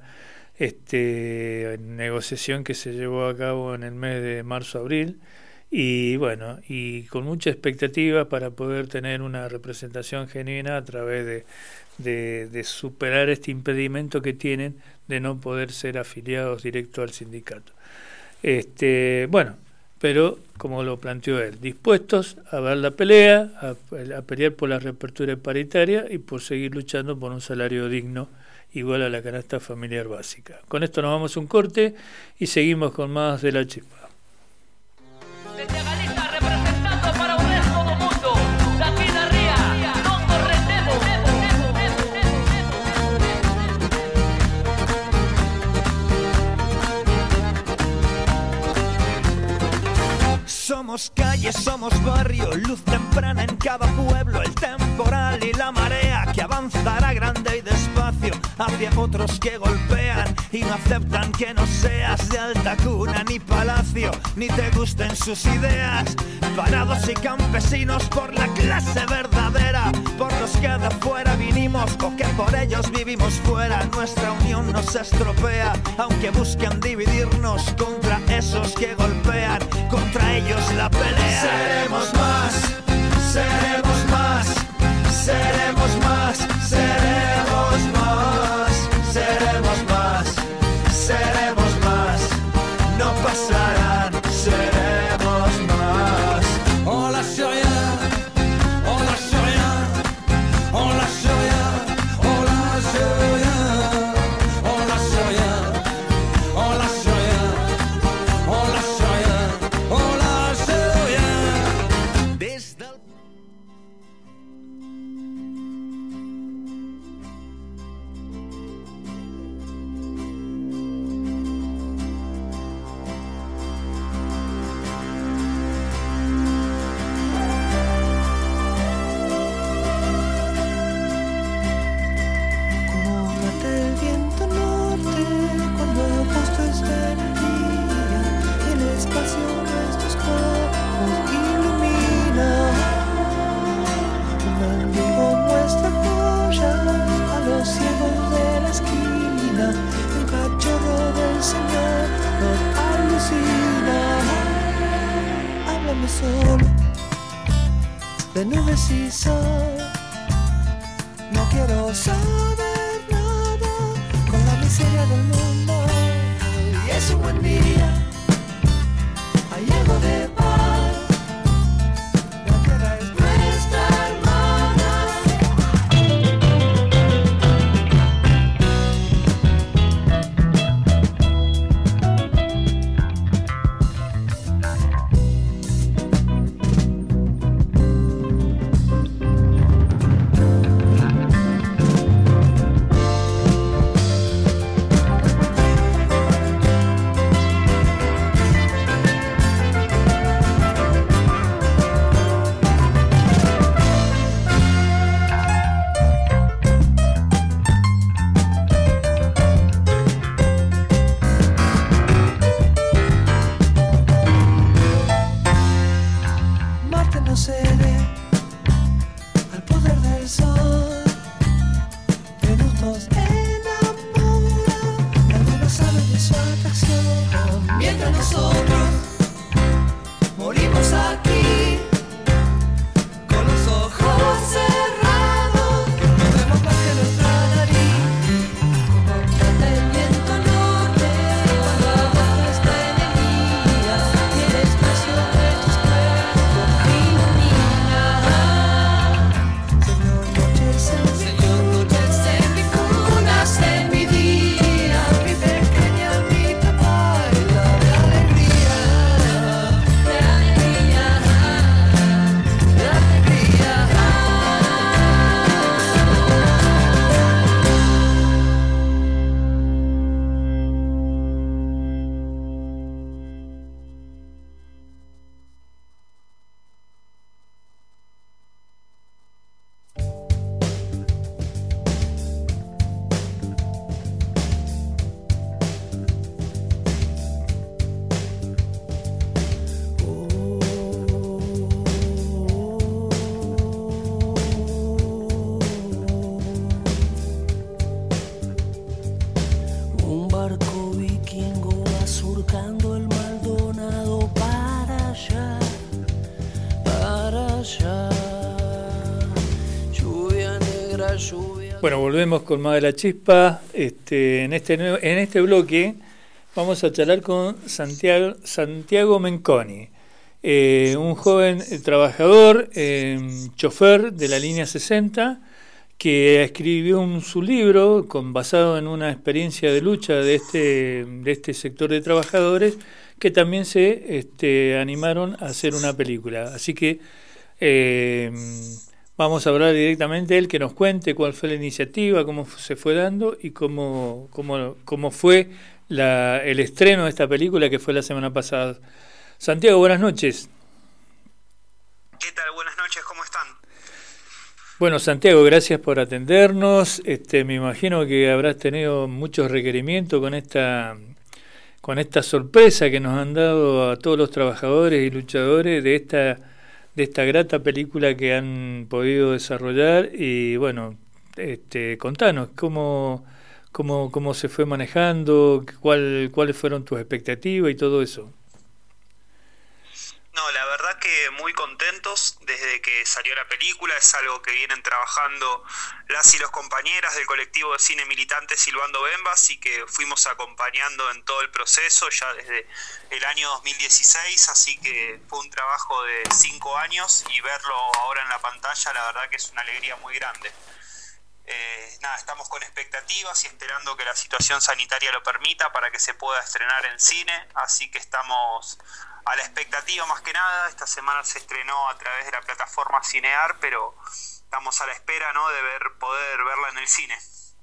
negociación que se llevó a cabo en el mes de marzo-abril, y bueno, y con mucha expectativa para poder tener una representación genuina a través de superar este impedimento que tienen de no poder ser afiliados directo al sindicato. Bueno, pero como lo planteó él, dispuestos a dar la pelea, a pelear por la reapertura paritaria y por seguir luchando por un salario digno igual a la canasta familiar básica. Con esto nos vamos a un corte y seguimos con más de La Chispa. Desde Galicia representando para un resto do mundo, daqui na ría, non nos rendemos. Somos calle, somos barrio, luz temprana en cada pueblo, el temporal y la marea que avanzará grande y despacio hacia otros que golpean y no aceptan que no seas de alta cuna ni palacio, ni te gusten sus ideas. Parados y campesinos por la clase verdadera, por los que de fuera vinimos o que por ellos vivimos fuera. Nuestra unión nos estropea, aunque busquen dividirnos contra esos que golpean, contra ellos la pelea. Seremos más, seremos más, seremos más, seremos más, seremos más, seremos más. No pasa azul, de nubes y sol. No quiero saber nada con la miseria del mundo. Y es un buen día, hay algo de paz. La tierra es nuestra hermana. Marte no cede al poder del sol. Venus nos enamora, algunos saben de su atracción. Mientras nosotros morimos aquí, con los ojos cerrados, no vemos más que nuestra nariz. Contate el viento norte, cuando abajo está energía, y el espacio de tus cuerpos ilumina. Señor, noches en mi cuna, en mi día, mi pequeña almita baila de alegría, de alegría, de alegría. Un barco vikingo va surcando el Maldonado para allá, para allá. Lluvia negra, lluvia. Bueno, volvemos con más de la chispa. En este bloque vamos a charlar con Santiago Menconi, un joven trabajador, chofer de la línea 60, que escribió su libro basado en una experiencia de lucha de este sector de trabajadores, que también se animaron a hacer una película. Así que vamos a hablar directamente de él, que nos cuente cuál fue la iniciativa, cómo se fue dando y cómo fue el estreno de esta película, que fue la semana pasada. Santiago, buenas noches. ¿Qué tal? Buenas noches, ¿cómo están? Bueno, Santiago, gracias por atendernos. Me imagino que habrás tenido muchos requerimientos con esta sorpresa que nos han dado a todos los trabajadores y luchadores de esta grata película que han podido desarrollar. Y bueno, contanos cómo se fue manejando, cuáles fueron tus expectativas y todo eso. No, la verdad que muy contentos desde que salió la película. Es algo que vienen trabajando las y los compañeras del colectivo de cine militante Silbando Bembas, y que fuimos acompañando en todo el proceso ya desde el año 2016, así que fue un trabajo de 5 años, y verlo ahora en la pantalla la verdad que es una alegría muy grande. Estamos con expectativas y esperando que la situación sanitaria lo permita para que se pueda estrenar en cine, así que estamos a la expectativa más que nada. Esta semana se estrenó a través de la plataforma Cinear, pero estamos a la espera, ¿no?, de poder verla en el cine.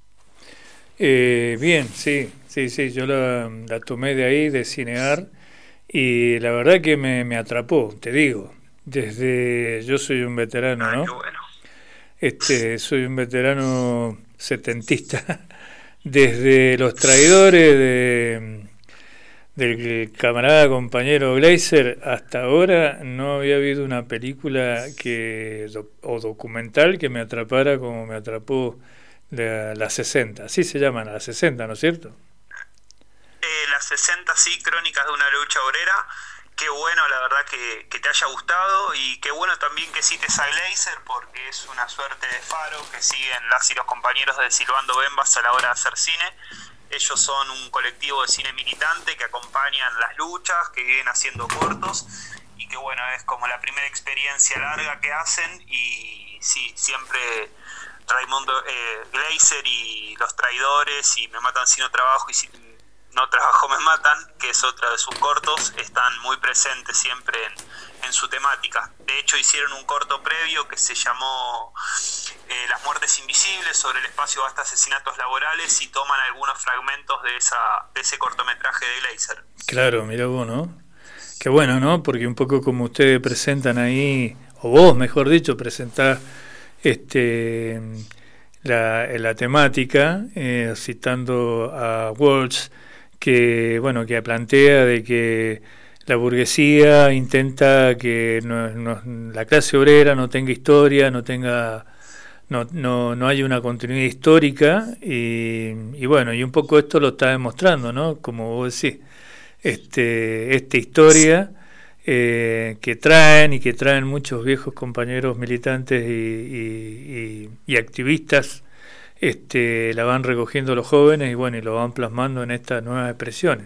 Bien, sí, yo la tomé de ahí, de Cinear, y la verdad que me atrapó, te digo. Yo soy un veterano, ¿no? Qué bueno. Soy un veterano setentista. Desde Los Traidores del camarada compañero Gleiser hasta ahora no había habido una película o documental que me atrapara como me atrapó la 60. Así se llaman, la 60, ¿no es cierto? La 60, sí, Crónicas de una lucha obrera, Qué bueno, la verdad, que te haya gustado, y qué bueno también que cites a Glazer, porque es una suerte de faro que siguen las y los compañeros de Silbando Bembas a la hora de hacer cine. Ellos son un colectivo de cine militante que acompañan las luchas, que viven haciendo cortos, y que bueno, es como la primera experiencia larga que hacen. Y sí, siempre Raimundo Glazer y Los Traidores y Me Matan Si No Trabajo y Si No Trabajo Me Matan, que es otra de sus cortos, están muy presentes siempre en su temática. De hecho, hicieron un corto previo que se llamó Las Muertes Invisibles, sobre el espacio hasta asesinatos laborales, y toman algunos fragmentos de ese cortometraje de Glazer. Claro, mirá vos, ¿no? Qué bueno, ¿no? Porque un poco como ustedes presentan ahí, o vos, mejor dicho, presentás la temática, citando a Walsh, que plantea de que la burguesía intenta que la clase obrera no tenga historia, no haya una continuidad histórica, y un poco esto lo está demostrando, ¿no? Como vos decís, esta historia que traen muchos viejos compañeros militantes y activistas, la van recogiendo los jóvenes y lo van plasmando en estas nuevas expresiones.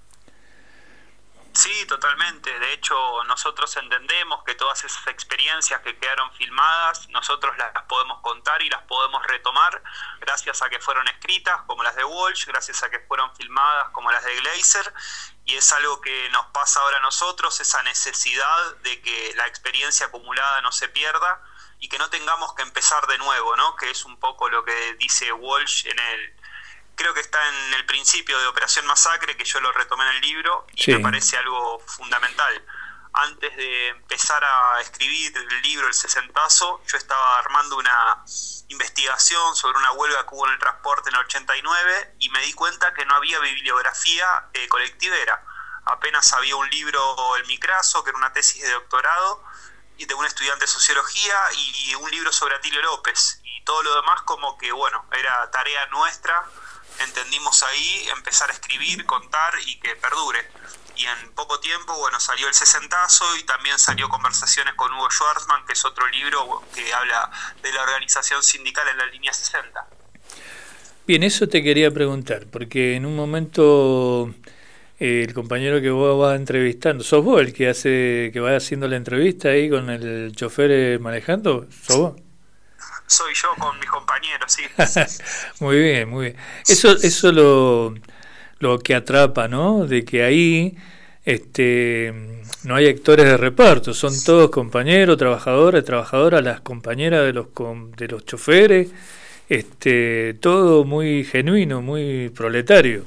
Sí, totalmente. De hecho, nosotros entendemos que todas esas experiencias que quedaron filmadas, nosotros las podemos contar y las podemos retomar gracias a que fueron escritas, como las de Walsh, gracias a que fueron filmadas, como las de Glazer, y es algo que nos pasa ahora a nosotros, esa necesidad de que la experiencia acumulada no se pierda y que no tengamos que empezar de nuevo, ¿no? Que es un poco lo que dice Walsh creo que está en el principio de Operación Masacre, que yo lo retomé en el libro, y sí, me parece algo fundamental. Antes de empezar a escribir el libro El Sesentazo, yo estaba armando una investigación sobre una huelga que hubo en el transporte en el 89, y me di cuenta que no había bibliografía colectivera. Apenas había un libro, El Micraso, que era una tesis de doctorado, y de un estudiante de sociología, y un libro sobre Atilio López, y todo lo demás como que, era tarea nuestra. Entendimos ahí empezar a escribir, contar y que perdure. Y en poco tiempo, salió El Sesentazo, y también salió Conversaciones con Hugo Schwartzman, que es otro libro que habla de la organización sindical en la línea 60. Bien, eso te quería preguntar, porque en un momento el compañero que vos vas entrevistando, ¿sos vos el que va haciendo la entrevista ahí con el chofer manejando? ¿Sos vos? Soy yo con mis compañeros, sí. Muy bien, muy bien. Eso lo que atrapa, ¿no? De que ahí no hay actores de reparto, son todos compañeros, trabajadoras, las compañeras de los choferes, todo muy genuino, muy proletario.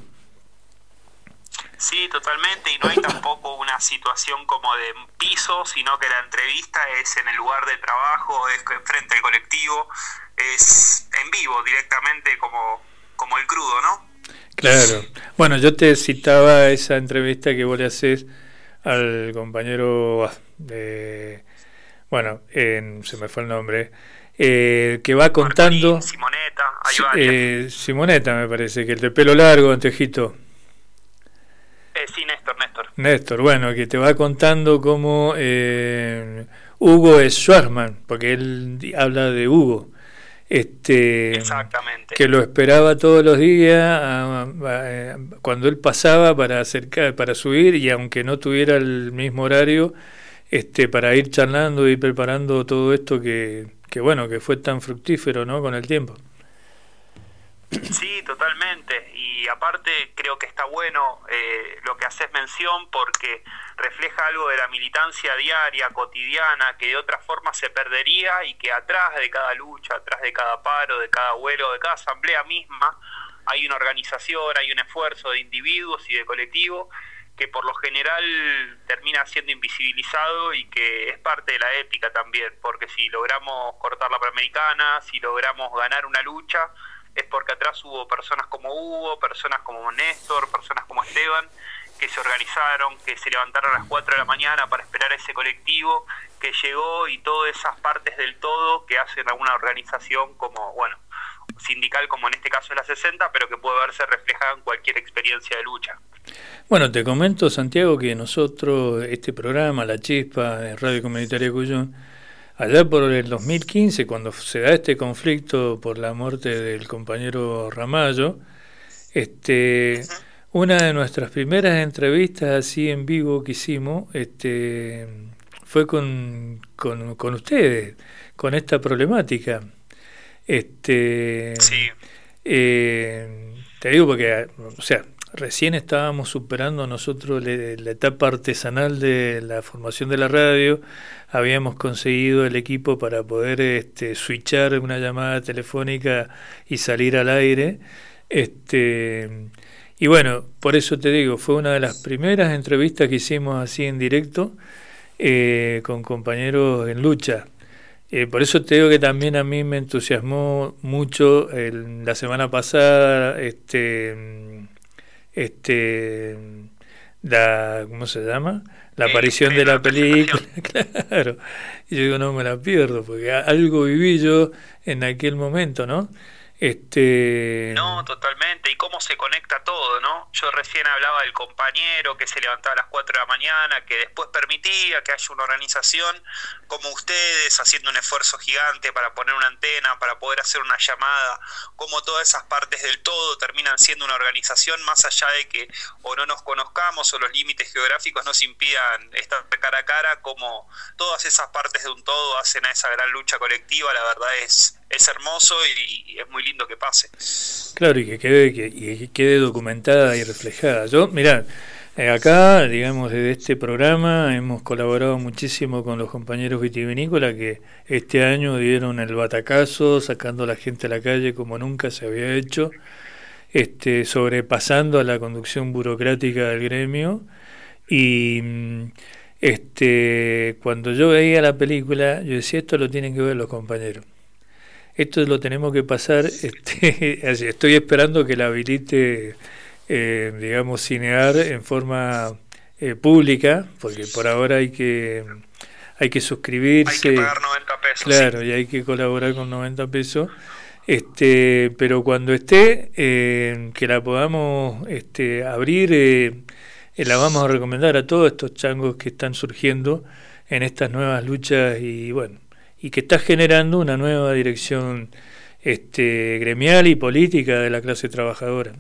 Sí, totalmente, y no hay tampoco una situación como de piso, sino que la entrevista es en el lugar de trabajo, es frente al colectivo, es en vivo directamente como el crudo, ¿no? Claro. Bueno, yo te citaba esa entrevista que vos le hacés al compañero, se me fue el nombre, que va contando... Marcolín, Simonetta, hay varias. Simonetta me parece, que el de pelo largo, antejito. Sí, Néstor. Néstor, que te va contando cómo Hugo es Schwartzman, porque él habla de Hugo. Exactamente. Que lo esperaba todos los días cuando él pasaba para subir, y aunque no tuviera el mismo horario, para ir charlando y preparando todo esto que fue tan fructífero, ¿no? Con el tiempo. Sí, totalmente, y aparte creo que está bueno lo que haces mención, porque refleja algo de la militancia diaria, cotidiana, que de otra forma se perdería, y que atrás de cada lucha, atrás de cada paro, de cada huelga, de cada asamblea misma, hay una organización, hay un esfuerzo de individuos y de colectivos que por lo general termina siendo invisibilizado, y que es parte de la épica también, porque si logramos cortar la Panamericana, si logramos ganar una lucha, es porque atrás hubo personas como Hugo, personas como Néstor, personas como Esteban, que se organizaron, que se levantaron a las 4 de la mañana para esperar a ese colectivo que llegó, y todas esas partes del todo que hacen a una organización como, sindical como en este caso es la 60, pero que puede verse reflejada en cualquier experiencia de lucha. Bueno, te comento, Santiago, que nosotros, este programa, La Chispa, de Radio Comunitaria Cuyón, allá por el 2015, cuando se da este conflicto por la muerte del compañero Ramallo, una de nuestras primeras entrevistas así en vivo que hicimos fue con ustedes, con esta problemática. Sí. Te digo porque, o sea, recién estábamos superando nosotros la etapa artesanal de la formación de la radio. Habíamos conseguido el equipo para poder switchar una llamada telefónica y salir al aire. Y bueno, por eso te digo, fue una de las primeras entrevistas que hicimos así en directo con compañeros en lucha. Por eso te digo que también a mí me entusiasmó mucho la semana pasada ¿cómo se llama? La aparición de la película. Claro. Y yo digo, no me la pierdo, porque algo viví yo en aquel momento, ¿no? No, totalmente. Y cómo se conecta todo, ¿no? Yo recién hablaba del compañero que se levantaba a las 4 de la mañana, que después permitía que haya una organización como ustedes, haciendo un esfuerzo gigante para poner una antena, para poder hacer una llamada, como todas esas partes del todo terminan siendo una organización, más allá de que o no nos conozcamos o los límites geográficos nos impidan estar cara a cara, como todas esas partes de un todo hacen a esa gran lucha colectiva. La verdad es hermoso y es muy lindo que pase. Claro, y que quede documentada y reflejada. Yo, mirá, acá, digamos, desde este programa hemos colaborado muchísimo con los compañeros vitivinícolas que este año dieron el batacazo, sacando a la gente a la calle como nunca se había hecho, sobrepasando a la conducción burocrática del gremio. Y cuando yo veía la película, yo decía, esto lo tienen que ver los compañeros. Esto lo tenemos que pasar, estoy esperando que la habilite, digamos, Cinear en forma pública, porque por ahora hay que suscribirse. Hay que pagar 90 pesos. Claro, sí. Y hay que colaborar con 90 pesos. Pero cuando esté, que la podamos abrir, la vamos a recomendar a todos estos changos que están surgiendo en estas nuevas luchas y bueno, y que está generando una nueva dirección gremial y política de la clase trabajadora.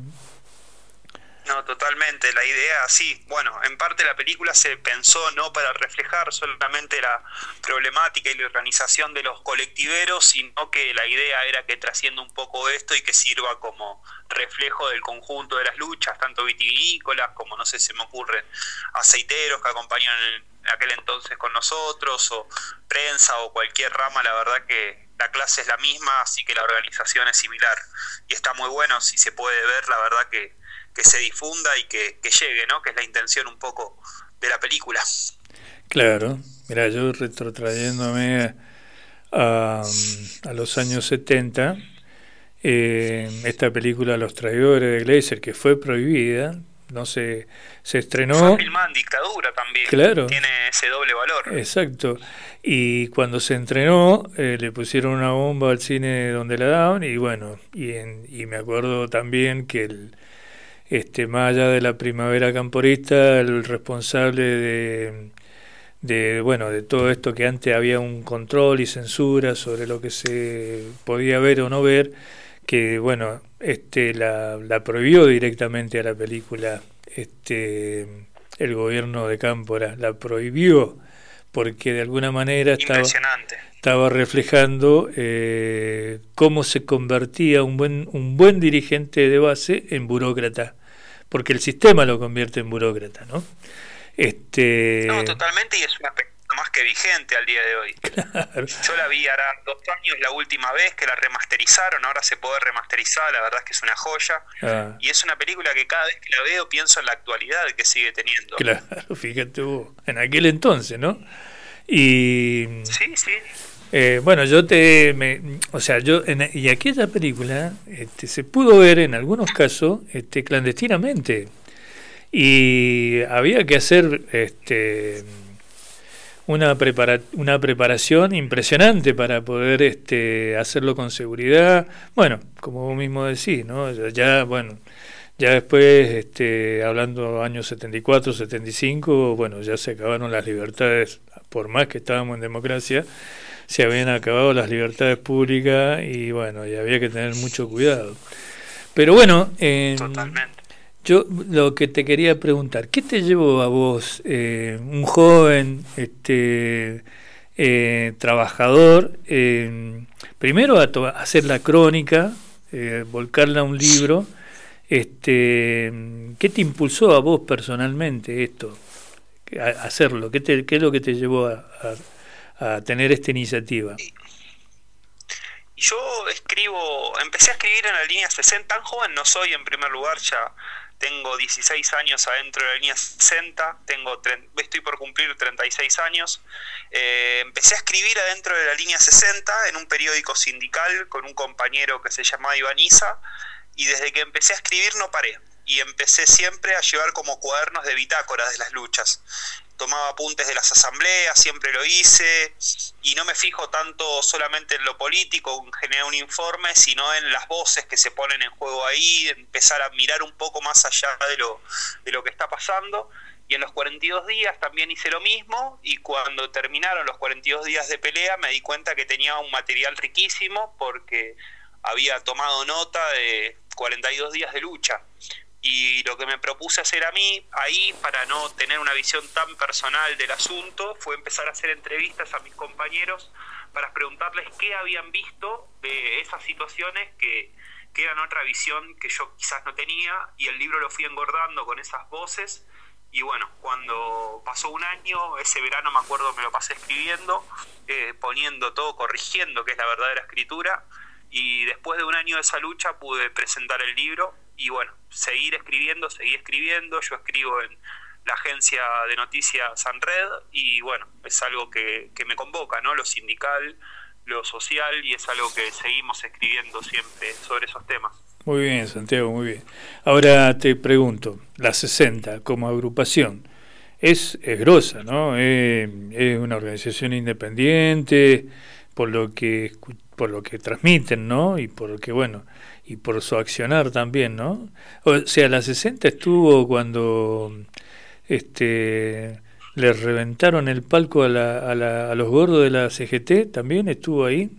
No, totalmente. La idea, sí, bueno, en parte la película se pensó no para reflejar solamente la problemática y la organización de los colectiveros, sino que la idea era que trascienda un poco esto y que sirva como reflejo del conjunto de las luchas, tanto vitivinícolas como, no sé, se me ocurren aceiteros que acompañan en aquel entonces con nosotros, o prensa o cualquier rama. La verdad que la clase es la misma, así que la organización es similar y está muy bueno si se puede ver, la verdad que se difunda y que llegue, ¿no? Que es la intención un poco de la película. Claro, mira, yo retrotrayéndome a los años 70, esta película Los Traidores de Gleiser, que fue prohibida, no se estrenó. Fue filmada en dictadura también, claro. Tiene ese doble valor. Exacto, y cuando se estrenó le pusieron una bomba al cine donde la daban, y bueno, y me acuerdo también que más allá de la primavera camporista, el responsable de todo esto, que antes había un control y censura sobre lo que se podía ver o no ver, que bueno, la prohibió directamente a la película el gobierno de Cámpora, la prohibió porque de alguna manera estaba reflejando cómo se convertía un buen dirigente de base en burócrata, porque el sistema lo convierte en burócrata, ¿no? No, totalmente, y es un aspecto más que vigente al día de hoy. Claro. Yo la vi hará 2 años la última vez que la remasterizaron, ahora se puede remasterizar, la verdad es que es una joya, y es una película que cada vez que la veo pienso en la actualidad que sigue teniendo. Claro, fíjate vos, en aquel entonces, ¿no? Y sí. Bueno, y aquella película se pudo ver en algunos casos clandestinamente, y había que hacer una preparación impresionante para poder hacerlo con seguridad. Bueno, como vos mismo decís, ¿no? Ya después, hablando años 74, 75, bueno, ya se acabaron las libertades, por más que estábamos en democracia, se habían acabado las libertades públicas y bueno, y había que tener mucho cuidado. Pero bueno, Totalmente. yo lo que te quería preguntar, ¿qué te llevó a vos, un joven trabajador, primero a hacer la crónica, volcarla a un libro? ¿Qué te impulsó a vos personalmente esto, a hacerlo? ¿Qué es lo que te llevó a tener esta iniciativa? Y yo empecé a escribir en la línea 60, tan joven no soy en primer lugar, ya tengo 16 años adentro de la línea 60, estoy por cumplir 36 años. Empecé a escribir adentro de la línea 60 en un periódico sindical con un compañero que se llamaba Iván Isa, y desde que empecé a escribir no paré, y empecé siempre a llevar como cuadernos de bitácoras de las luchas. Tomaba apuntes de las asambleas, siempre lo hice, y no me fijo tanto solamente en lo político, en generar un informe, sino en las voces que se ponen en juego ahí, empezar a mirar un poco más allá de lo que está pasando. Y en los 42 días también hice lo mismo, y cuando terminaron los 42 días de pelea me di cuenta que tenía un material riquísimo, porque había tomado nota de 42 días de lucha. Y lo que me propuse hacer a mí, ahí, para no tener una visión tan personal del asunto, fue empezar a hacer entrevistas a mis compañeros para preguntarles qué habían visto de esas situaciones que eran otra visión que yo quizás no tenía, y el libro lo fui engordando con esas voces. Y bueno, cuando pasó un año, ese verano me acuerdo, me lo pasé escribiendo, poniendo todo, corrigiendo, que es la verdadera escritura, y después de un año de esa lucha pude presentar el libro. Y bueno, seguí escribiendo, yo escribo en la agencia de noticias Sanred, y bueno, es algo que me convoca, ¿no? Lo sindical, lo social, y es algo que seguimos escribiendo siempre sobre esos temas. Muy bien, Santiago, muy bien. Ahora te pregunto, la 60 como agrupación es grosa, ¿no? Es una organización independiente, por lo que transmiten, ¿no? Y por lo que, bueno, y por su accionar también, ¿no? O sea, la 60 estuvo cuando le reventaron el palco a los gordos de la CGT, también estuvo ahí.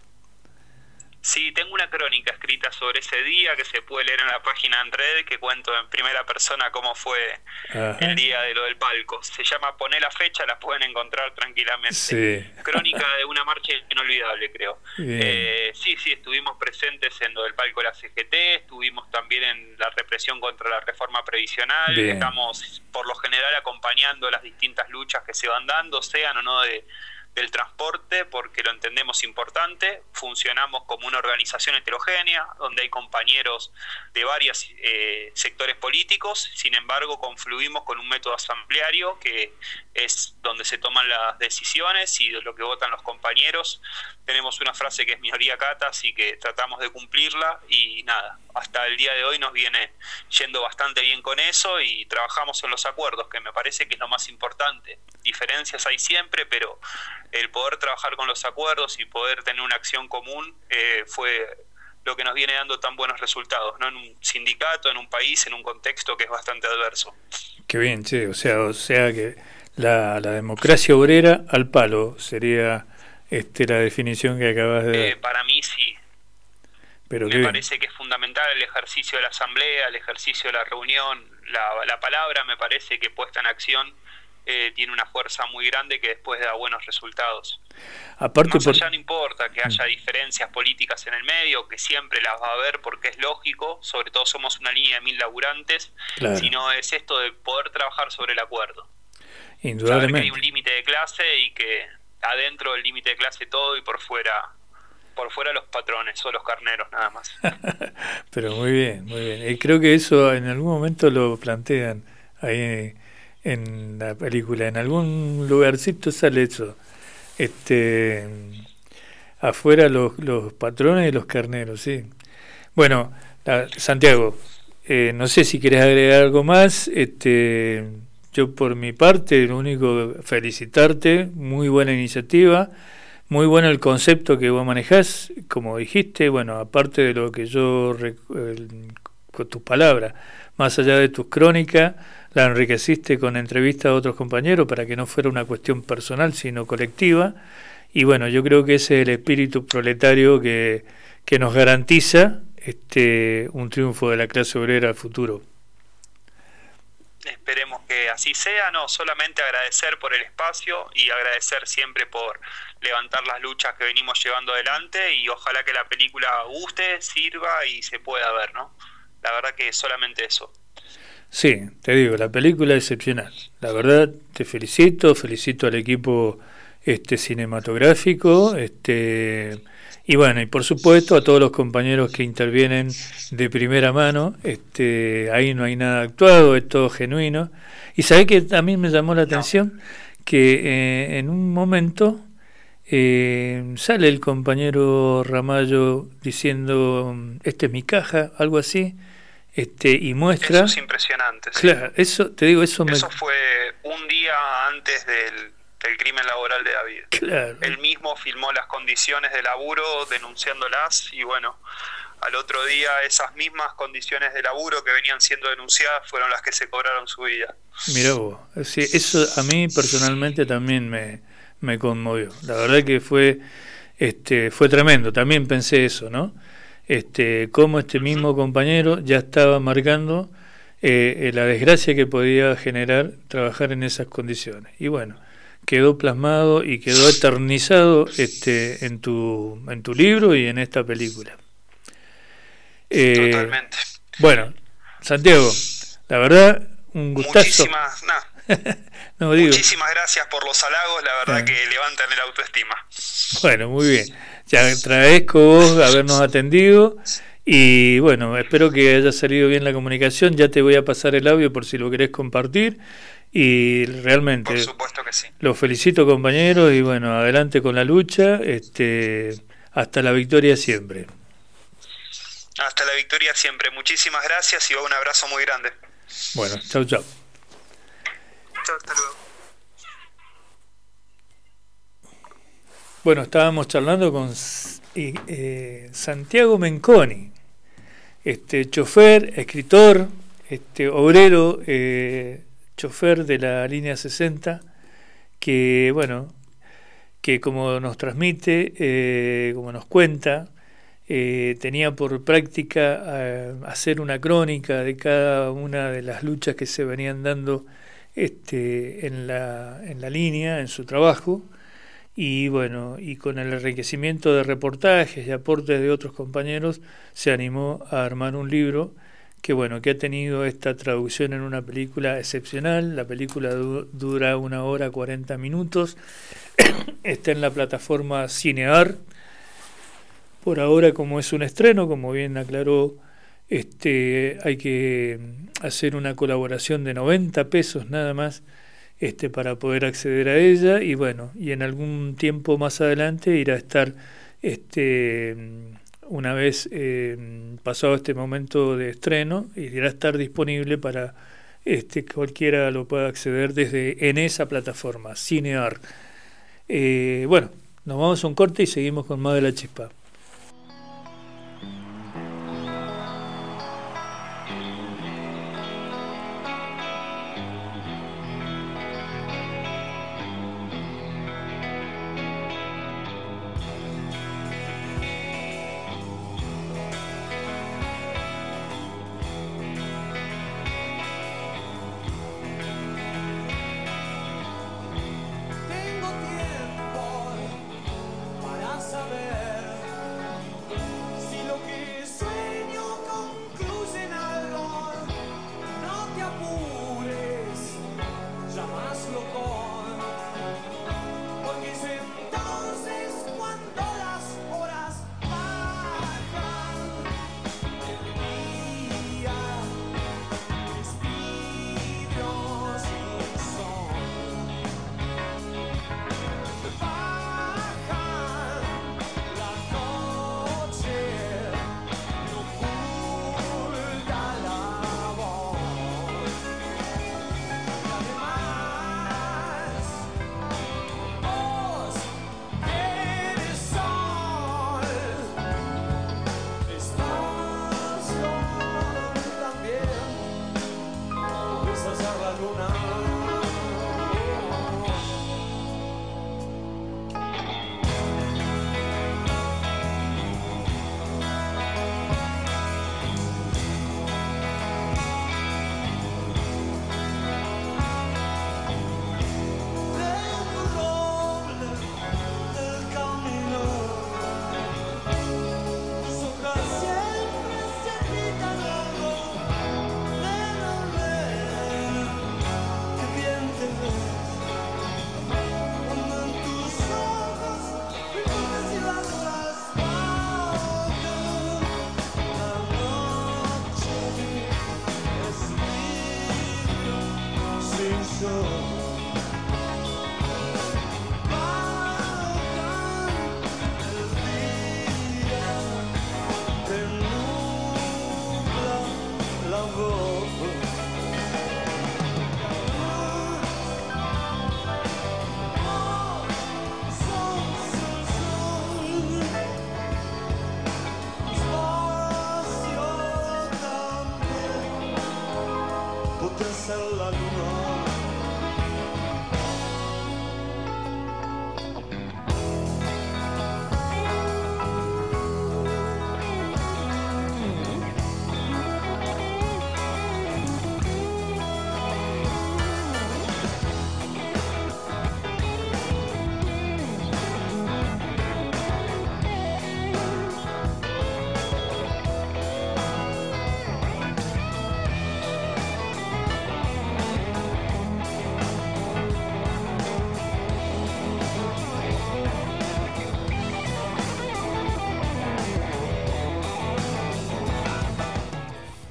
Sí, tengo una crónica escrita sobre ese día que se puede leer en la página en red, que cuento en primera persona cómo fue el día de lo del palco. Se llama Poné la fecha, la pueden encontrar tranquilamente. Sí. Crónica de una marcha inolvidable, creo. Sí, estuvimos presentes en lo del palco de la CGT, estuvimos también en la represión contra la reforma previsional. Bien. Estamos por lo general acompañando las distintas luchas que se van dando, sean o no del transporte, porque lo entendemos importante. Funcionamos como una organización heterogénea, donde hay compañeros de varios sectores políticos, sin embargo confluimos con un método asambleario, que es donde se toman las decisiones y de lo que votan los compañeros. Tenemos una frase que es minoría cata, así que tratamos de cumplirla, y nada, hasta el día de hoy nos viene yendo bastante bien con eso, y trabajamos en los acuerdos, que me parece que es lo más importante. Diferencias hay siempre, pero el poder trabajar con los acuerdos y poder tener una acción común fue lo que nos viene dando tan buenos resultados, ¿no? En un sindicato, en un país, en un contexto que es bastante adverso. Qué bien, che, o sea que la democracia obrera al palo sería la definición que acabas de dar. Para mí sí. Pero me parece que es fundamental el ejercicio de la asamblea, el ejercicio de la reunión, la palabra me parece que puesta en acción tiene una fuerza muy grande que después da buenos resultados. Aparte, más allá no importa que haya diferencias políticas en el medio, que siempre las va a haber porque es lógico, sobre todo somos una línea de 1000 laburantes, claro. Sino es esto de poder trabajar sobre el acuerdo. Indudablemente. Saber que hay un límite de clase y que adentro del límite de clase todo, y por fuera los patrones o los carneros nada más. Pero muy bien, muy bien. Y creo que eso en algún momento lo plantean ahí en la película, en algún lugarcito sale eso, afuera los patrones y los carneros, sí. Bueno, Santiago, no sé si querés agregar algo más. Yo Yo por mi parte, lo único, felicitarte, muy buena iniciativa, muy bueno el concepto que vos manejás, como dijiste, bueno, aparte de lo que yo, con tus palabras, más allá de tus crónicas, la enriqueciste con entrevistas a otros compañeros para que no fuera una cuestión personal, sino colectiva, y bueno, yo creo que ese es el espíritu proletario que nos garantiza un triunfo de la clase obrera al futuro. Esperemos que así sea, no solamente agradecer por el espacio y agradecer siempre por levantar las luchas que venimos llevando adelante, y ojalá que la película guste, sirva y se pueda ver, ¿no? La verdad que solamente eso. Sí, te digo, la película es excepcional. La verdad, te felicito al equipo cinematográfico, y bueno, y por supuesto a todos los compañeros que intervienen de primera mano. Ahí no hay nada actuado, es todo genuino. Y sabés que también me llamó la atención que en un momento sale el compañero Ramallo diciendo, esta es mi caja, algo así, y muestra. Eso es impresionante. Sí. Claro, eso te digo, eso fue un día antes del crimen laboral de David. Claro. Él mismo filmó las condiciones de laburo denunciándolas, y bueno, al otro día esas mismas condiciones de laburo que venían siendo denunciadas fueron las que se cobraron su vida. Mirá vos, sí, eso a mí personalmente también me conmovió. La verdad que fue tremendo. También pensé eso, ¿no? Cómo mismo compañero ya estaba marcando la desgracia que podía generar trabajar en esas condiciones. Y bueno, quedó plasmado y quedó eternizado en tu libro y en esta película. Totalmente. Bueno, Santiago, la verdad, un gustazo. Muchísimas gracias por los halagos, la verdad que levantan el autoestima. Bueno, muy bien. Te agradezco vos habernos atendido, y bueno, espero que haya salido bien la comunicación. Ya te voy a pasar el audio por si lo querés compartir. Y realmente, por supuesto que sí. Los felicito, compañeros, y bueno, adelante con la lucha, hasta la victoria siempre. Hasta la victoria siempre. Muchísimas gracias y un abrazo muy grande. Bueno, chau. Chau, hasta luego. Bueno, estábamos charlando con Santiago Menconi, chofer, escritor, obrero, chofer de la línea 60, que bueno, que como nos transmite, como nos cuenta, tenía por práctica hacer una crónica de cada una de las luchas que se venían dando en la línea, en su trabajo, y bueno, y con el enriquecimiento de reportajes y aportes de otros compañeros, se animó a armar un libro que bueno, que ha tenido esta traducción en una película excepcional. La película dura 1 hora 40 minutos, está en la plataforma Cinear. Por ahora, como es un estreno, como bien aclaró, hay que hacer una colaboración de 90 pesos nada más para poder acceder a ella, y bueno, y en algún tiempo más adelante irá a estar una vez pasado este momento de estreno, irá a estar disponible para cualquiera lo pueda acceder en esa plataforma, Cinear. Bueno, nos vamos a un corte y seguimos con más de La Chispa. Tengo tiempo para saber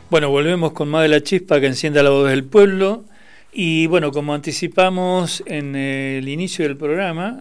Bueno, volvemos con más de La Chispa que encienda la voz del pueblo. Y bueno, como anticipamos en el inicio del programa,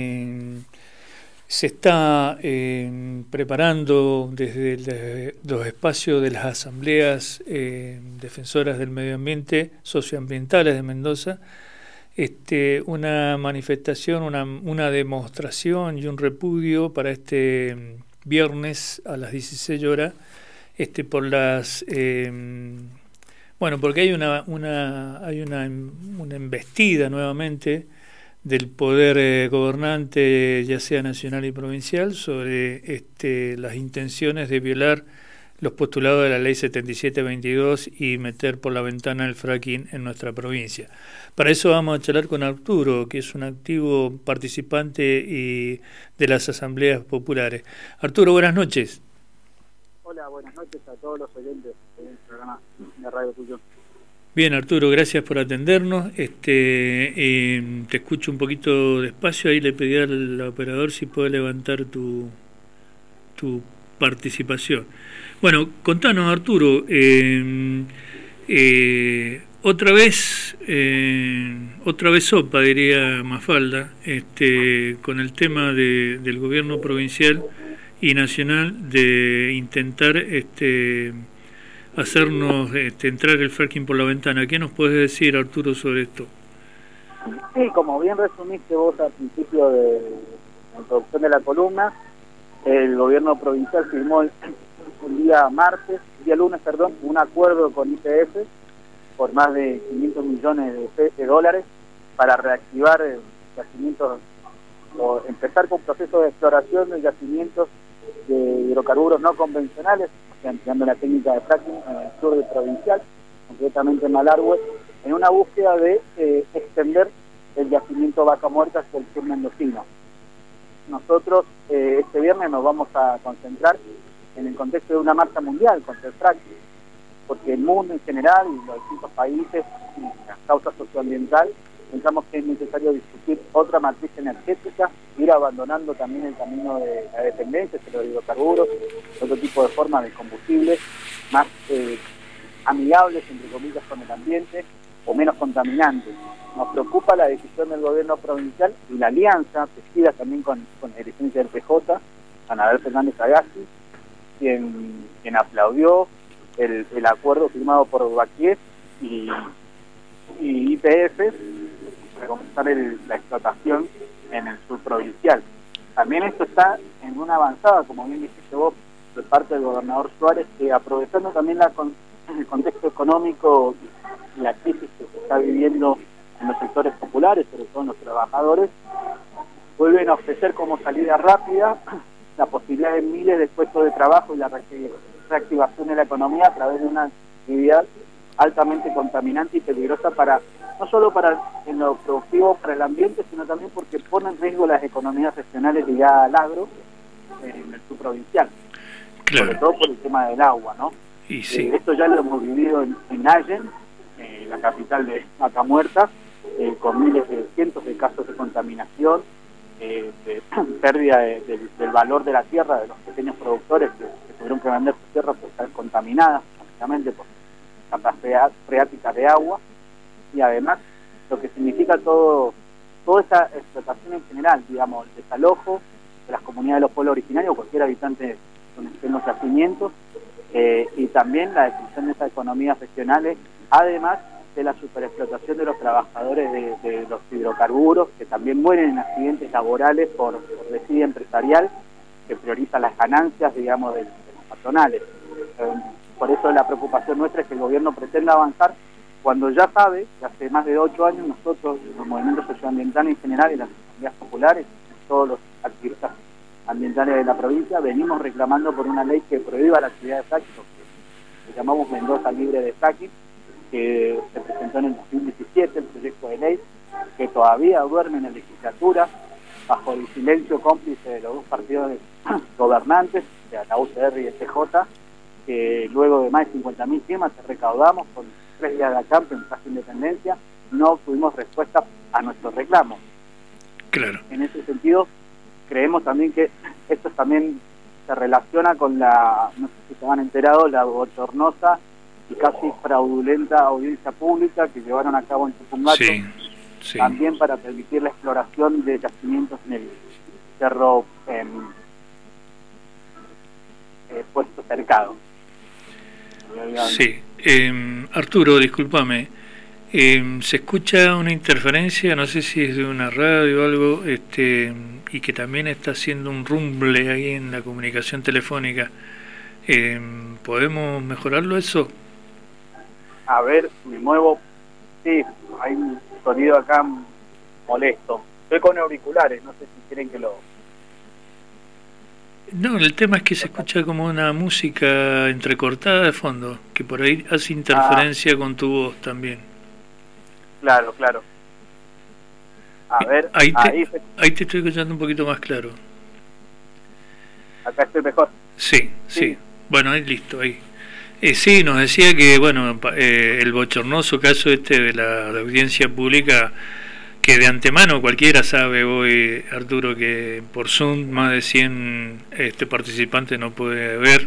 se está preparando desde los espacios de las asambleas defensoras del medio ambiente, socioambientales de Mendoza, una manifestación, una demostración y un repudio para este viernes a las 16 horas, por las porque hay una embestida nuevamente del poder gobernante, ya sea nacional y provincial, sobre las intenciones de violar los postulados de la ley 7722 y meter por la ventana el fracking en nuestra provincia. Para eso vamos a charlar con Arturo, que es un activo participante de las asambleas populares. Arturo, buenas noches. Hola, buenas noches a todos los oyentes del programa de Radio Cuyón. Bien, Arturo, gracias por atendernos. Te escucho un poquito despacio, ahí le pedí al operador si puede levantar tu participación. Bueno, contanos, Arturo, otra vez sopa, diría Mafalda, con el tema del gobierno provincial y nacional de intentar hacernos entrar el fracking por la ventana. ¿Qué nos puedes decir, Arturo, sobre esto? Sí, como bien resumiste vos al principio de la introducción de la columna, el gobierno provincial firmó el día lunes, un acuerdo con YPF por más de 500 millones de dólares para reactivar yacimientos o empezar con procesos de exploración de yacimientos de hidrocarburos no convencionales, empleando la técnica de fracking en el sur del provincial, concretamente en Malargüe, en una búsqueda de extender el yacimiento Vaca Muerta hacia el sur mendocino. Nosotros este viernes nos vamos a concentrar en el contexto de una marcha mundial contra el fracking, porque el mundo en general y los distintos países, y la causa socioambiental, pensamos que es necesario discutir otra matriz energética, ir abandonando también el camino de la dependencia de los hidrocarburos, otro tipo de formas de combustibles más amigables, entre comillas, con el ambiente o menos contaminantes. Nos preocupa la decisión del gobierno provincial y la alianza, tejida también con la dirigencia del PJ, Anabel Fernández Agassi, quien aplaudió el acuerdo firmado por Baquiez y YPF para comenzar la explotación en el sur provincial. También esto está en una avanzada, como bien dijiste vos, de parte del gobernador Suárez, que aprovechando también el contexto económico y la crisis que se está viviendo en los sectores populares, sobre todo en los trabajadores, vuelven a ofrecer como salida rápida la posibilidad de miles de puestos de trabajo y la reactivación de la economía a través de una actividad altamente contaminante y peligrosa no solo en lo productivo para el ambiente, sino también porque pone en riesgo las economías regionales ligadas al agro en el subprovincial, claro. Sobre todo por el tema del agua, ¿no? Y sí. Esto ya lo hemos vivido en Allen, la capital de Vaca Muerta, con cientos de casos de contaminación, de pérdida del valor de la tierra de los pequeños productores que tuvieron que vender sus tierras por estar contaminadas, básicamente por capacidad freática de agua, y además lo que significa toda esa explotación en general, digamos, el desalojo de las comunidades de los pueblos originarios, cualquier habitante donde estén los yacimientos, y también la destrucción de esas economías regionales, además de la superexplotación de los trabajadores de los hidrocarburos, que también mueren en accidentes laborales por desidia empresarial, que prioriza las ganancias, digamos, de los patronales. Por eso la preocupación nuestra es que el gobierno pretenda avanzar cuando ya sabe que hace más de 8 años nosotros, los movimientos socioambientales en general y las asambleas populares, todos los activistas ambientales de la provincia, venimos reclamando por una ley que prohíba la actividad de fracking, que llamamos Mendoza Libre de Fracking, que se presentó en el 2017, el proyecto de ley, que todavía duerme en la legislatura, bajo el silencio cómplice de los dos partidos gobernantes, de la UCR y el PJ, que luego de más de 50.000 firmas que recaudamos con 3 días de acampe en Plaza Independencia, no obtuvimos respuesta a nuestros reclamos. Claro. En ese sentido, creemos también que esto también se relaciona con no sé si se han enterado, la bochornosa y casi fraudulenta audiencia pública que llevaron a cabo en Tupungato, Sí. también para permitir la exploración de yacimientos en el cerro Puesto Cercado. Sí. Arturo, discúlpame. Se escucha una interferencia, no sé si es de una radio o algo, y que también está haciendo un rumble ahí en la comunicación telefónica. ¿Podemos mejorarlo eso? A ver, me muevo. Sí, hay un sonido acá molesto. Estoy con auriculares, no sé si quieren que lo... No, el tema es que se escucha como una música entrecortada de fondo, que por ahí hace interferencia con tu voz también. Claro. A ver, ahí te estoy escuchando un poquito más claro. Acá estoy mejor. Sí. Bueno, ahí listo, ahí. Sí, nos decía que, bueno, el bochornoso caso de la audiencia pública, que de antemano cualquiera sabe hoy, Arturo, que por Zoom más de 100 participantes no puede ver.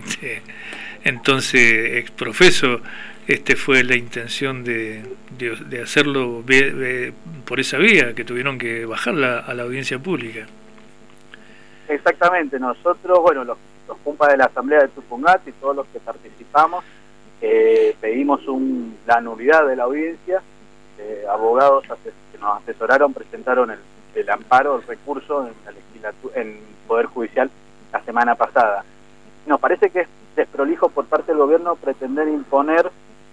Entonces, exprofeso, fue la intención de hacerlo por esa vía, que tuvieron que bajarla a la audiencia pública. Exactamente, nosotros, bueno, los compas de la Asamblea de Tupungato y todos los que participamos, pedimos la nulidad de la audiencia. Abogados que nos asesoraron presentaron el amparo, el recurso en Poder Judicial la semana pasada. Nos parece que es desprolijo por parte del gobierno pretender imponer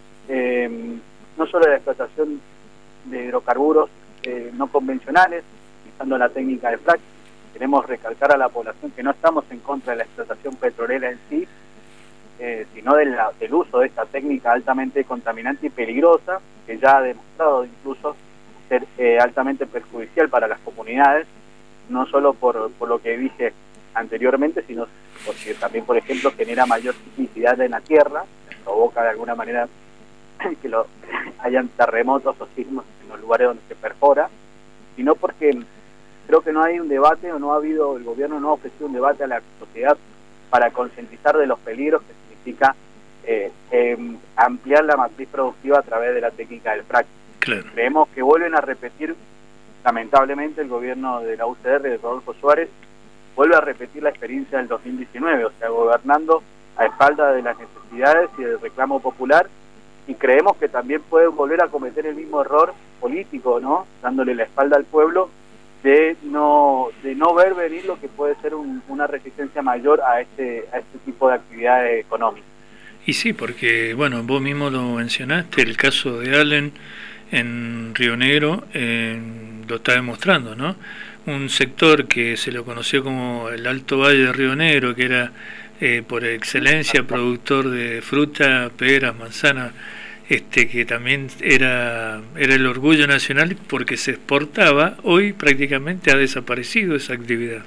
no solo la explotación de hidrocarburos no convencionales, utilizando la técnica de fracking. Queremos recalcar a la población que no estamos en contra de la explotación petrolera en sí, sino del uso de esta técnica altamente contaminante y peligrosa, que ya ha demostrado incluso ser altamente perjudicial para las comunidades, no solo por lo que dije anteriormente, sino porque también, por ejemplo, genera mayor sismicidad en la tierra, provoca de alguna manera que hayan terremotos o sismos en los lugares donde se perfora, sino porque creo que no hay un debate, o no ha habido, el gobierno no ha ofrecido un debate a la sociedad para concientizar de los peligros que significa ampliar la matriz productiva a través de la técnica del fracking. Claro. Creemos que vuelven a repetir, lamentablemente, el gobierno de la UCR de Rodolfo Suárez vuelve a repetir la experiencia del 2019, o sea, gobernando a espaldas de las necesidades y del reclamo popular, y creemos que también puede volver a cometer el mismo error político, ¿no? Dándole la espalda al pueblo, de no ver venir lo que puede ser una resistencia mayor a este tipo de actividades económicas. Y sí, porque, bueno, vos mismo lo mencionaste, el caso de Allen en Río Negro lo está demostrando, ¿no? Un sector que se lo conoció como el Alto Valle de Río Negro, que era por excelencia productor de fruta, peras, manzanas, que también era el orgullo nacional porque se exportaba. Hoy prácticamente ha desaparecido esa actividad.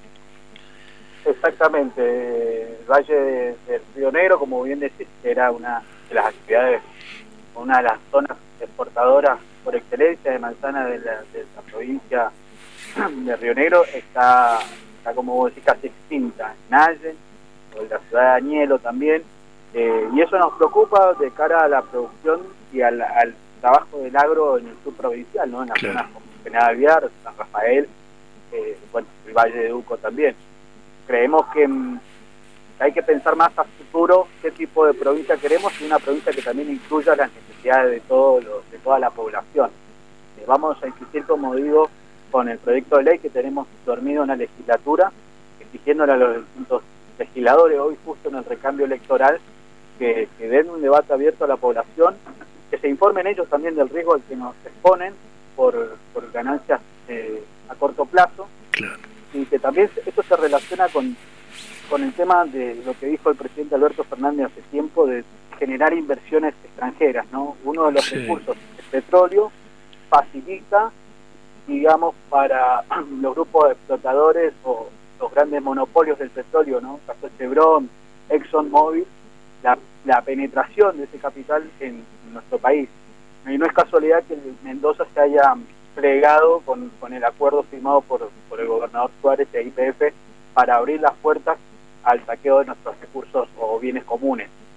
Exactamente, el Valle del Río Negro, como bien decís, era una de las actividades, una de las zonas exportadoras por excelencia de manzana de la provincia de Río Negro. Está como vos decís, casi extinta en Allen, o en la ciudad de Añelo también, y eso nos preocupa de cara a la producción y al trabajo del agro en el sur provincial, ¿no? En las zonas como General Viar, San Rafael, bueno, el Valle de Uco también. Creemos que hay que pensar más a futuro qué tipo de provincia queremos, y una provincia que también incluya las necesidades de toda la población. Vamos a insistir, como digo, con el proyecto de ley que tenemos dormido en la legislatura, exigiéndole a los distintos legisladores hoy, justo en el recambio electoral, que den un debate abierto a la población, que se informen ellos también del riesgo al que nos exponen por ganancias a corto plazo. Claro. Y que también esto se relaciona con el tema de lo que dijo el presidente Alberto Fernández hace tiempo, de generar inversiones extranjeras, ¿no? Uno de los recursos, el petróleo, facilita, digamos, para los grupos de explotadores o los grandes monopolios del petróleo, ¿no? Caso Chevron, ExxonMobil, la penetración de ese capital en nuestro país. Y no es casualidad que Mendoza se haya plegado con el acuerdo firmado por el gobernador Suárez e YPF para abrir las puertas al saqueo de nuestros recursos o bienes comunes.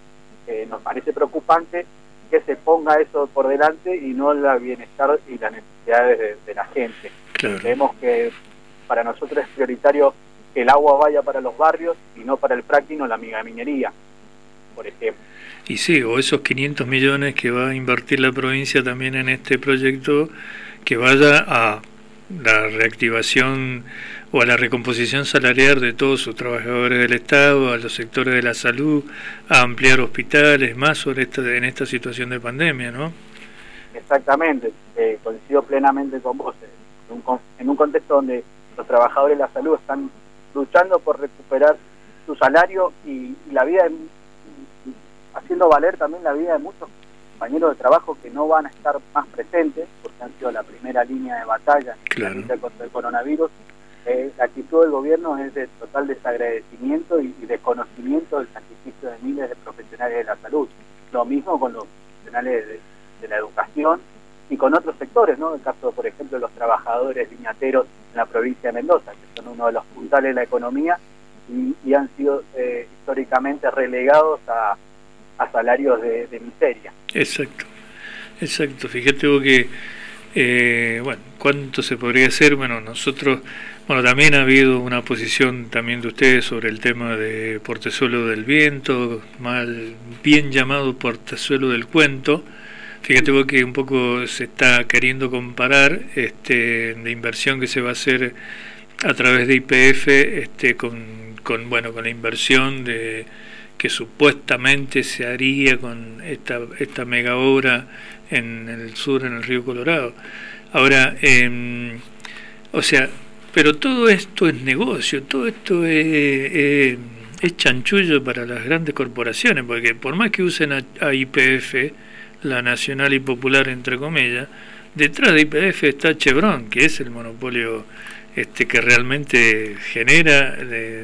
nos parece preocupante que se ponga eso por delante y no el bienestar y las necesidades de la gente. Claro. Creemos que para nosotros es prioritario que el agua vaya para los barrios y no para el fracking o la megaminería, por ejemplo. Y sí, o esos 500 millones que va a invertir la provincia también en este proyecto, que vaya a la reactivación o a la recomposición salarial de todos sus trabajadores del Estado, a los sectores de la salud, a ampliar hospitales, más sobre en esta situación de pandemia, ¿no? Exactamente, coincido plenamente con vos. En un contexto donde los trabajadores de la salud están luchando por recuperar su salario y la vida, haciendo valer también la vida de muchos compañeros de trabajo que no van a estar más presentes, porque han sido la primera línea de batalla en la lucha contra el coronavirus. La actitud del gobierno es de total desagradecimiento y desconocimiento del sacrificio de miles de profesionales de la salud. Lo mismo con los profesionales de la educación y con otros sectores, ¿no? El caso, por ejemplo, de los trabajadores viñateros en la provincia de Mendoza, que son uno de los puntales de la economía y han sido históricamente relegados a salarios de miseria. Exacto. Fíjate vos que, ¿cuánto se podría hacer? Bueno, nosotros, también ha habido una posición también de ustedes sobre el tema de Portezuelo del Viento, bien llamado Portezuelo del Cuento. Fíjate vos que un poco se está queriendo comparar la inversión que se va a hacer a través de YPF con la inversión que supuestamente se haría con esta mega obra en el sur, en el río Colorado. Ahora, pero todo esto es negocio, todo esto es chanchullo para las grandes corporaciones, porque por más que usen a YPF, la nacional y popular entre comillas, detrás de YPF está Chevron, que es el monopolio que realmente genera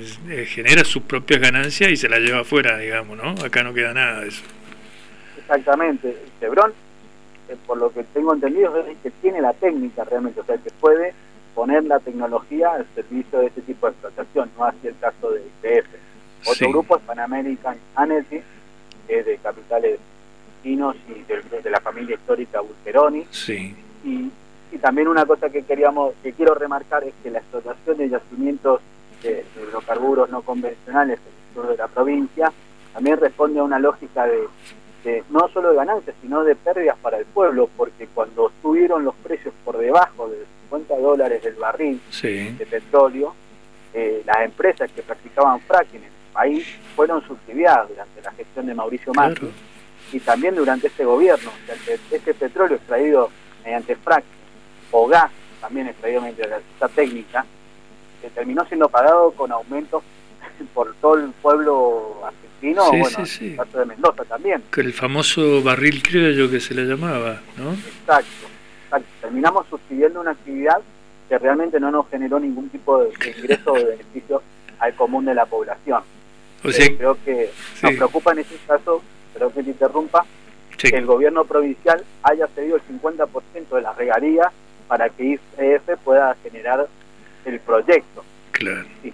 sus propias ganancias y se las lleva afuera, digamos, ¿no? Acá no queda nada de eso. Exactamente. Chevron, por lo que tengo entendido, es el que tiene la técnica realmente, o sea, que puede poner la tecnología al servicio de este tipo de explotación, no así el caso de YPF. Otro grupo es Pan American Energy, que es de capitales chinos y de la familia histórica Bulgeroni. Sí. Y también una cosa que quiero remarcar es que la explotación de yacimientos de hidrocarburos no convencionales en el sur de la provincia también responde a una lógica de no solo de ganancias, sino de pérdidas para el pueblo, porque cuando subieron los precios por debajo de $50 el barril de petróleo, las empresas que practicaban fracking en el país fueron subsidiadas durante la gestión de Mauricio Macri. Claro. Y también durante este gobierno, o sea, que este petróleo extraído mediante fracking o gas también extraído mediante esta técnica, terminó siendo pagado con aumentos por todo el pueblo argentino, el caso de Mendoza también. Que el famoso barril criollo que se le llamaba, ¿no? Exacto. Terminamos subsidiando una actividad que realmente no nos generó ningún tipo de ingreso o de beneficio al común de la población. O sea, creo que nos preocupa en ese caso, perdón que te interrumpa, que el gobierno provincial haya cedido el 50% de las regalías para que YPF pueda generar el proyecto. Claro. Sí.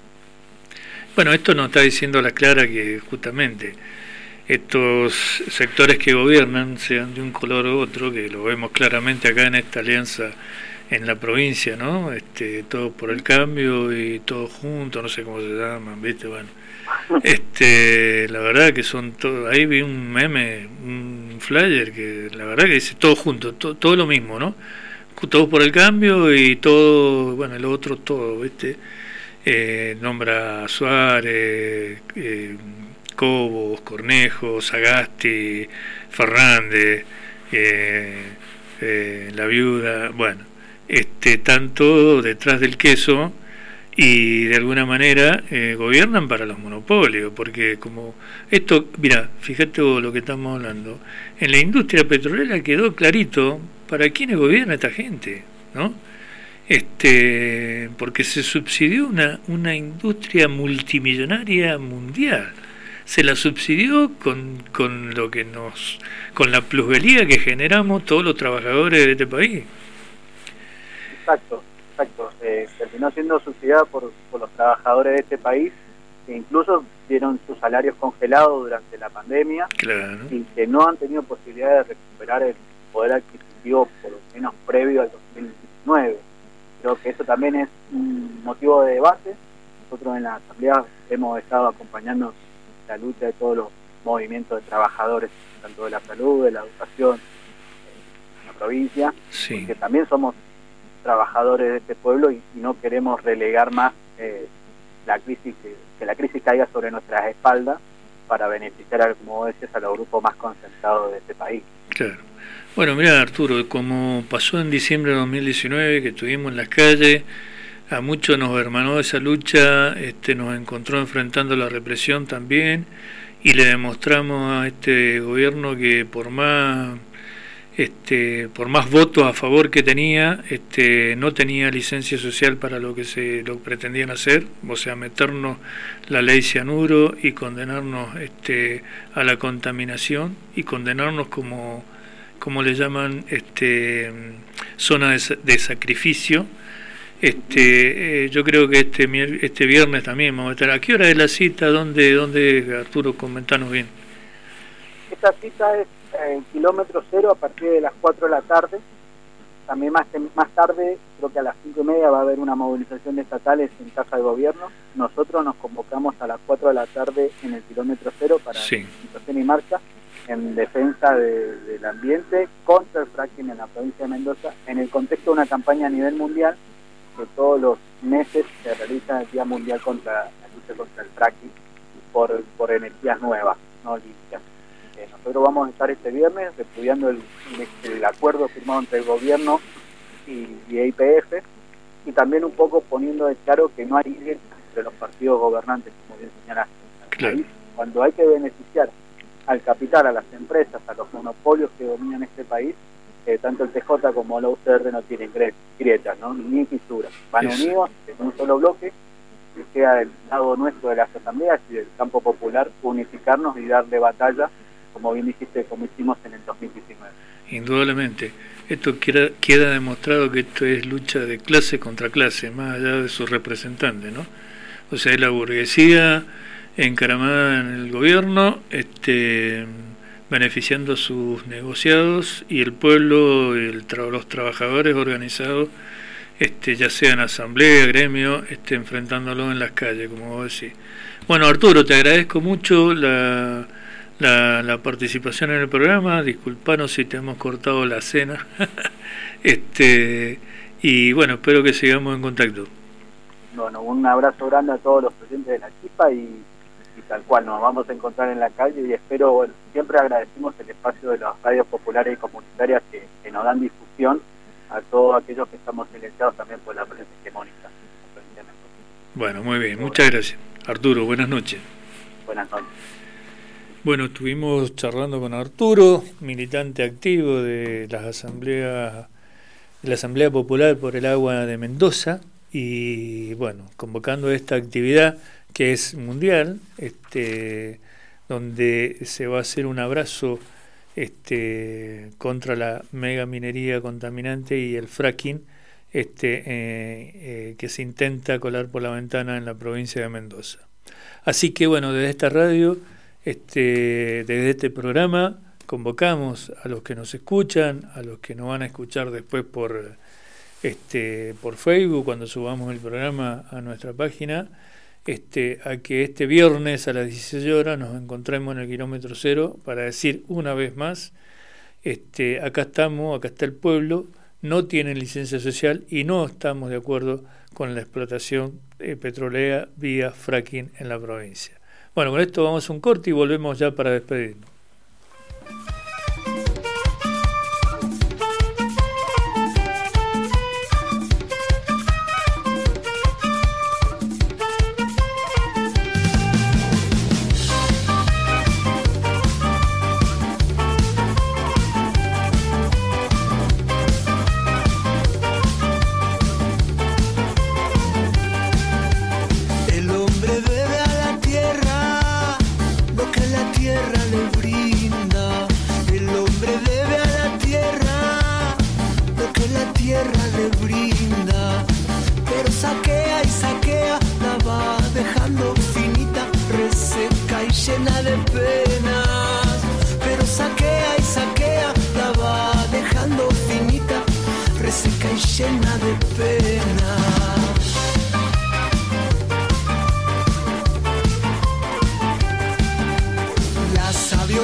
Bueno, esto nos está diciendo a la clara que justamente estos sectores que gobiernan, sean de un color u otro, que lo vemos claramente acá en esta alianza en la provincia, ¿no? Todos por el cambio y todos juntos, no sé cómo se llaman, ¿viste? Bueno, la verdad que son todos, ahí vi un meme, un flyer que la verdad que dice todos juntos, todo lo mismo, ¿no? Todos por el cambio y todo, bueno, el otro todo, ¿viste? Nombra a Suárez, Cobos, Cornejo, Sagasti, Fernández, la viuda, bueno, tanto detrás del queso y de alguna manera gobiernan para los monopolios, porque como esto, mira, fíjate vos lo que estamos hablando, en la industria petrolera quedó clarito para quiénes gobierna esta gente, ¿no? Porque se subsidió una industria multimillonaria mundial, se la subsidió con lo que con la plusvalía que generamos todos los trabajadores de este país. Exacto. Terminó siendo subsidiada por los trabajadores de este país que incluso vieron sus salarios congelados durante la pandemia, claro, y que no han tenido posibilidad de recuperar el poder adquisitivo por lo menos previo al 2019. Creo que eso también es un motivo de debate. Nosotros en la Asamblea hemos estado acompañando la lucha de todos los movimientos de trabajadores, tanto de la salud, de la educación, en la provincia, sí, porque también somos trabajadores de este pueblo y no queremos relegar más la crisis, que la crisis caiga sobre nuestras espaldas para beneficiar, como vos decías, a los grupos más concentrados de este país. claro. Bueno, mira, Arturo, como pasó en diciembre de 2019, que estuvimos en las calles, a muchos nos hermanó esa lucha, nos encontró enfrentando la represión también, y le demostramos a este gobierno que por más votos a favor que tenía, no tenía licencia social para lo que lo pretendían hacer, o sea, meternos la ley cianuro y condenarnos a la contaminación y condenarnos como le llaman, zona de sacrificio. Yo creo que este viernes también vamos a estar. ¿A qué hora es la cita? ¿Dónde, Arturo? Comentanos bien. Esta cita es en kilómetro cero a partir de las 4 de la tarde. También más tarde, creo que a las 5:30 va a haber una movilización de estatales en Casa de Gobierno. Nosotros nos convocamos a las 4 de la tarde en el kilómetro cero para sí, la situación y marcha en defensa del ambiente contra el fracking en la provincia de Mendoza, en el contexto de una campaña a nivel mundial que todos los meses se realiza el Día Mundial contra la lucha contra el fracking por energías nuevas, no limpias. Nosotros vamos a estar este viernes repudiando el acuerdo firmado entre el gobierno y IPF, y también un poco poniendo de claro que no hay grieta entre los partidos gobernantes, como bien señalaste. claro. Cuando hay que beneficiar al capital, a las empresas, a los monopolios que dominan este país, tanto el TJ como la UCR no tienen grietas, ¿no? Ni fisuras. Van unidos en un solo bloque, que sea del lado nuestro de las asambleas y del campo popular, unificarnos y darle batalla, como bien dijiste, como hicimos en el 2019. Indudablemente. Esto queda demostrado que esto es lucha de clase contra clase, más allá de sus representantes, ¿no? O sea, es la burguesía encaramada en el gobierno, beneficiando a sus negociados, y el pueblo, los trabajadores organizados, ya sea en asamblea, gremio, enfrentándolo en las calles, como vos decís. Bueno, Arturo, te agradezco mucho la participación en el programa. Disculpanos si te hemos cortado la cena. Y bueno, espero que sigamos en contacto. Bueno, un abrazo grande a todos los oyentes de La Chispa y tal cual nos vamos a encontrar en la calle, y espero, bueno, siempre agradecemos el espacio de las radios populares y comunitarias que nos dan difusión a todos aquellos que estamos silenciados también por la prensa hegemónica. Bueno, muy bien, muchas gracias. Arturo, buenas noches. Buenas noches. Bueno, estuvimos charlando con Arturo, militante activo de la Asamblea Popular por el Agua de Mendoza, y bueno, convocando esta actividad que es mundial, donde se va a hacer un abrazo contra la mega minería contaminante y el fracking que se intenta colar por la ventana en la provincia de Mendoza. Así que bueno, desde esta radio, desde este programa, convocamos a los que nos escuchan, a los que nos van a escuchar después por Facebook, cuando subamos el programa a nuestra página, a que este viernes a las 16 horas nos encontremos en el kilómetro cero para decir una vez más, acá estamos, acá está el pueblo, no tienen licencia social y no estamos de acuerdo con la explotación petrolera vía fracking en la provincia. Bueno, con esto vamos a un corte y volvemos ya para despedirnos. El hombre debe a la tierra lo que la tierra le brinda.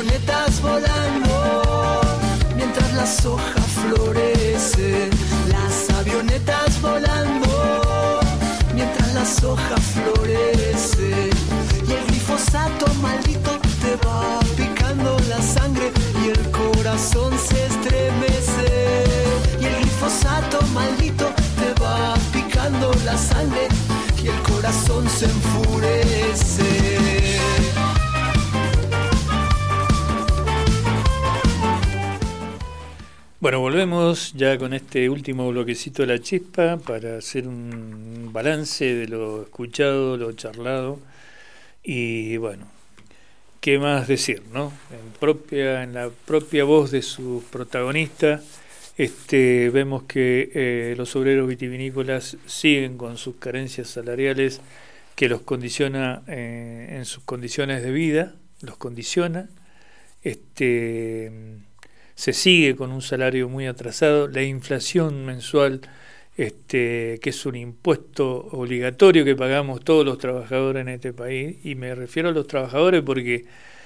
avionetas volando mientras las hojas florecen. Las avionetas volando mientras las hojas florecen. Y el glifosato maldito te va picando la sangre y el corazón se estremece. Y el glifosato maldito te va picando la sangre y el corazón se enfurece. Bueno, volvemos ya con este último bloquecito de La Chispa para hacer un balance de lo escuchado, lo charlado y bueno, qué más decir, ¿no? En la propia voz de sus protagonistas, vemos que los obreros vitivinícolas siguen con sus carencias salariales que los condiciona en sus condiciones de vida, los condiciona, se sigue con un salario muy atrasado, la inflación mensual, que es un impuesto obligatorio que pagamos todos los trabajadores en este país, y me refiero a los trabajadores porque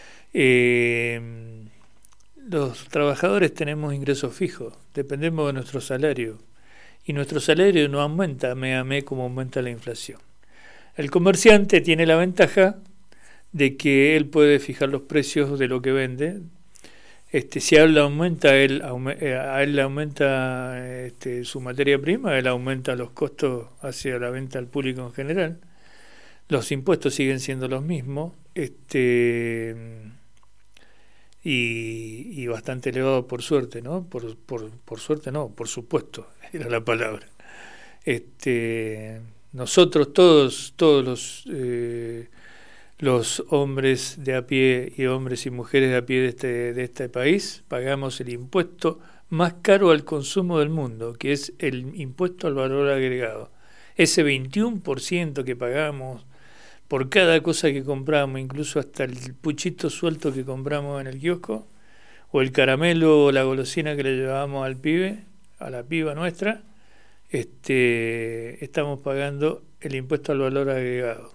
los trabajadores tenemos ingresos fijos, dependemos de nuestro salario, y nuestro salario no aumenta mes a mes como aumenta la inflación. El comerciante tiene la ventaja de que él puede fijar los precios de lo que vende. Si a él le aumenta, a él le aumenta su materia prima, él aumenta los costos hacia la venta al público en general. Los impuestos siguen siendo los mismos, y bastante elevados por suerte, ¿no? Por suerte no, por supuesto, era la palabra. Nosotros todos los hombres de a pie y hombres y mujeres de a pie de este país pagamos el impuesto más caro al consumo del mundo, que es el impuesto al valor agregado. Ese 21% que pagamos por cada cosa que compramos, incluso hasta el puchito suelto que compramos en el kiosco, o el caramelo o la golosina que le llevamos al pibe, a la piba nuestra, estamos pagando el impuesto al valor agregado.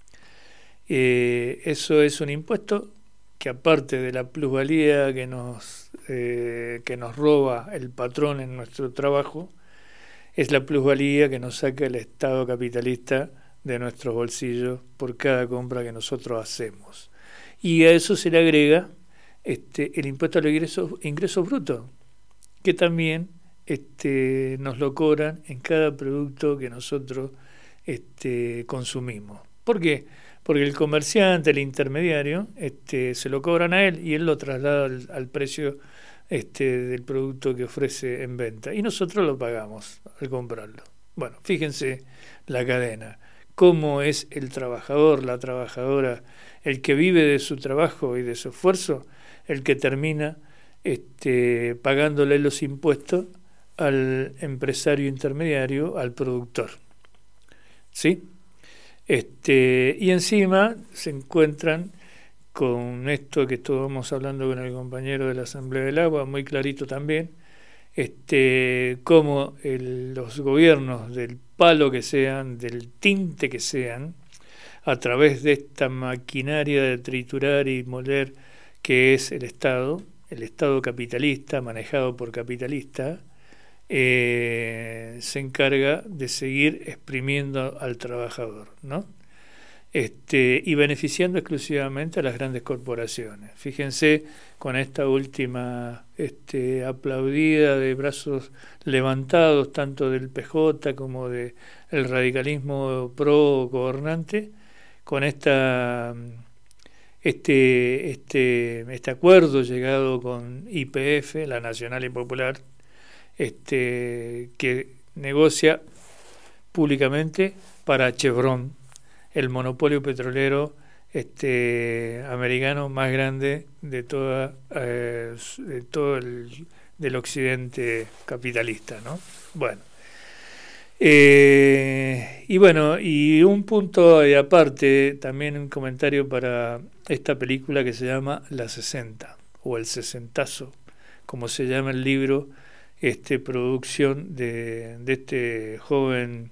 Eso es un impuesto que, aparte de la plusvalía que nos roba el patrón en nuestro trabajo, es la plusvalía que nos saca el Estado capitalista de nuestros bolsillos por cada compra que nosotros hacemos. Y a eso se le agrega el impuesto al ingreso bruto, que también nos lo cobran en cada producto que nosotros consumimos. ¿Por qué? Porque el comerciante, el intermediario, se lo cobran a él y él lo traslada al precio del producto que ofrece en venta. Y nosotros lo pagamos al comprarlo. Bueno, fíjense la cadena. Cómo es el trabajador, la trabajadora, el que vive de su trabajo y de su esfuerzo, el que termina pagándole los impuestos al empresario intermediario, al productor. ¿Sí? Y encima se encuentran con esto que estábamos hablando con el compañero de la Asamblea del Agua, muy clarito también, cómo los gobiernos, del palo que sean, del tinte que sean, a través de esta maquinaria de triturar y moler que es el Estado capitalista, manejado por capitalistas, se encarga de seguir exprimiendo al trabajador, ¿no? Y beneficiando exclusivamente a las grandes corporaciones. Fíjense con esta última aplaudida de brazos levantados tanto del PJ como del radicalismo pro gobernante, con este acuerdo llegado con YPF, la Nacional y Popular, que negocia públicamente para Chevron, el monopolio petrolero americano más grande de todo del occidente capitalista, ¿no? Bueno, y un punto de aparte, también un comentario para esta película que se llama La 60 o El Sesentazo, como se llama el libro, producción de este joven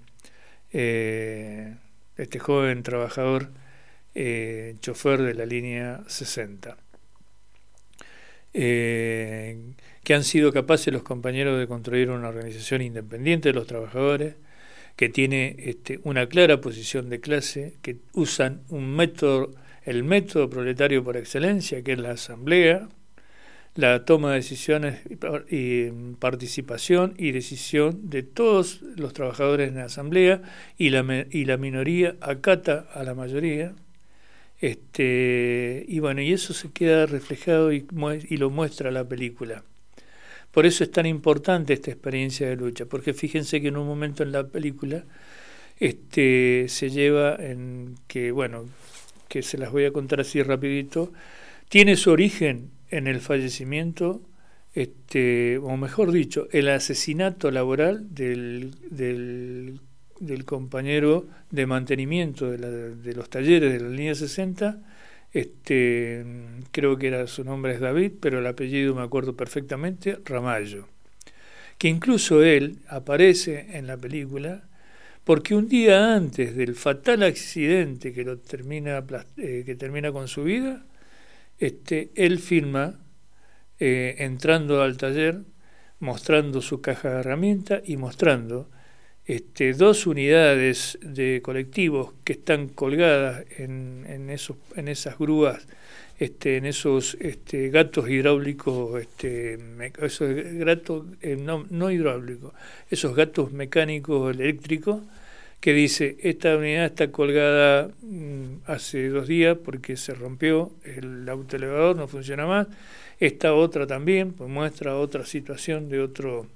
trabajador, chofer de la línea 60. que han sido capaces los compañeros de construir una organización independiente de los trabajadores, que tiene una clara posición de clase, que usan el método proletario por excelencia, que es la asamblea, la toma de decisiones y participación y decisión de todos los trabajadores en la asamblea, y la minoría acata a la mayoría. Y bueno, y eso se queda reflejado y lo muestra la película. Por eso es tan importante esta experiencia de lucha, porque fíjense que en un momento en la película se lleva en que, bueno, que se las voy a contar así rapidito, tiene su origen en el fallecimiento, o mejor dicho, el asesinato laboral del compañero de mantenimiento de los talleres de la línea 60, creo que su nombre es David, pero el apellido me acuerdo perfectamente, Ramallo, que incluso él aparece en la película porque un día antes del fatal accidente que termina con su vida, él filma entrando al taller, mostrando su caja de herramientas y mostrando dos unidades de colectivos que están colgadas en esas grúas, en esos gatos hidráulicos, esos gatos no hidráulicos, esos gatos mecánicos eléctricos, que dice: esta unidad está colgada hace 2 días porque se rompió, el autoelevador no funciona más. Esta otra también, pues muestra otra situación de otro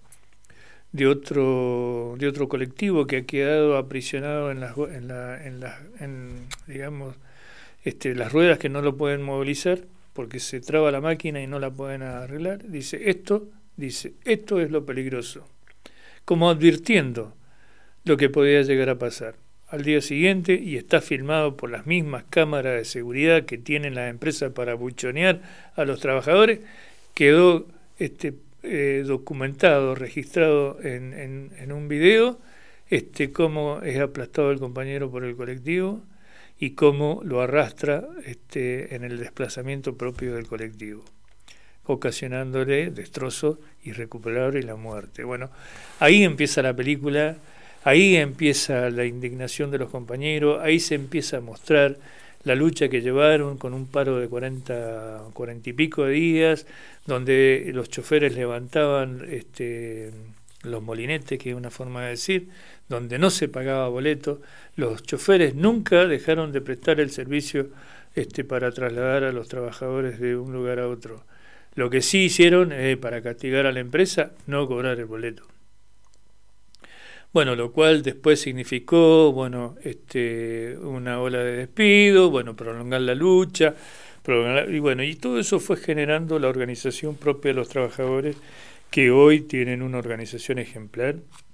colectivo que ha quedado aprisionado en digamos, las ruedas, que no lo pueden movilizar porque se traba la máquina y no la pueden arreglar. Dice, esto es lo peligroso, como advirtiendo lo que podía llegar a pasar. Al día siguiente, y está filmado por las mismas cámaras de seguridad que tienen las empresas para buchonear a los trabajadores, quedó documentado, registrado en un video, cómo es aplastado el compañero por el colectivo y cómo lo arrastra en el desplazamiento propio del colectivo, ocasionándole destrozo irrecuperable y la muerte. Bueno, ahí empieza la película, ahí empieza la indignación de los compañeros, ahí se empieza a mostrar la lucha que llevaron con un paro de 40 y pico de días, donde los choferes levantaban los molinetes, que es una forma de decir, donde no se pagaba boleto. Los choferes nunca dejaron de prestar el servicio para trasladar a los trabajadores de un lugar a otro. Lo que sí hicieron, para castigar a la empresa, no cobrar el boleto. Bueno, lo cual después significó, bueno, una ola de despido, bueno, prolongar la lucha, y todo eso fue generando la organización propia de los trabajadores, que hoy tienen una organización ejemplar,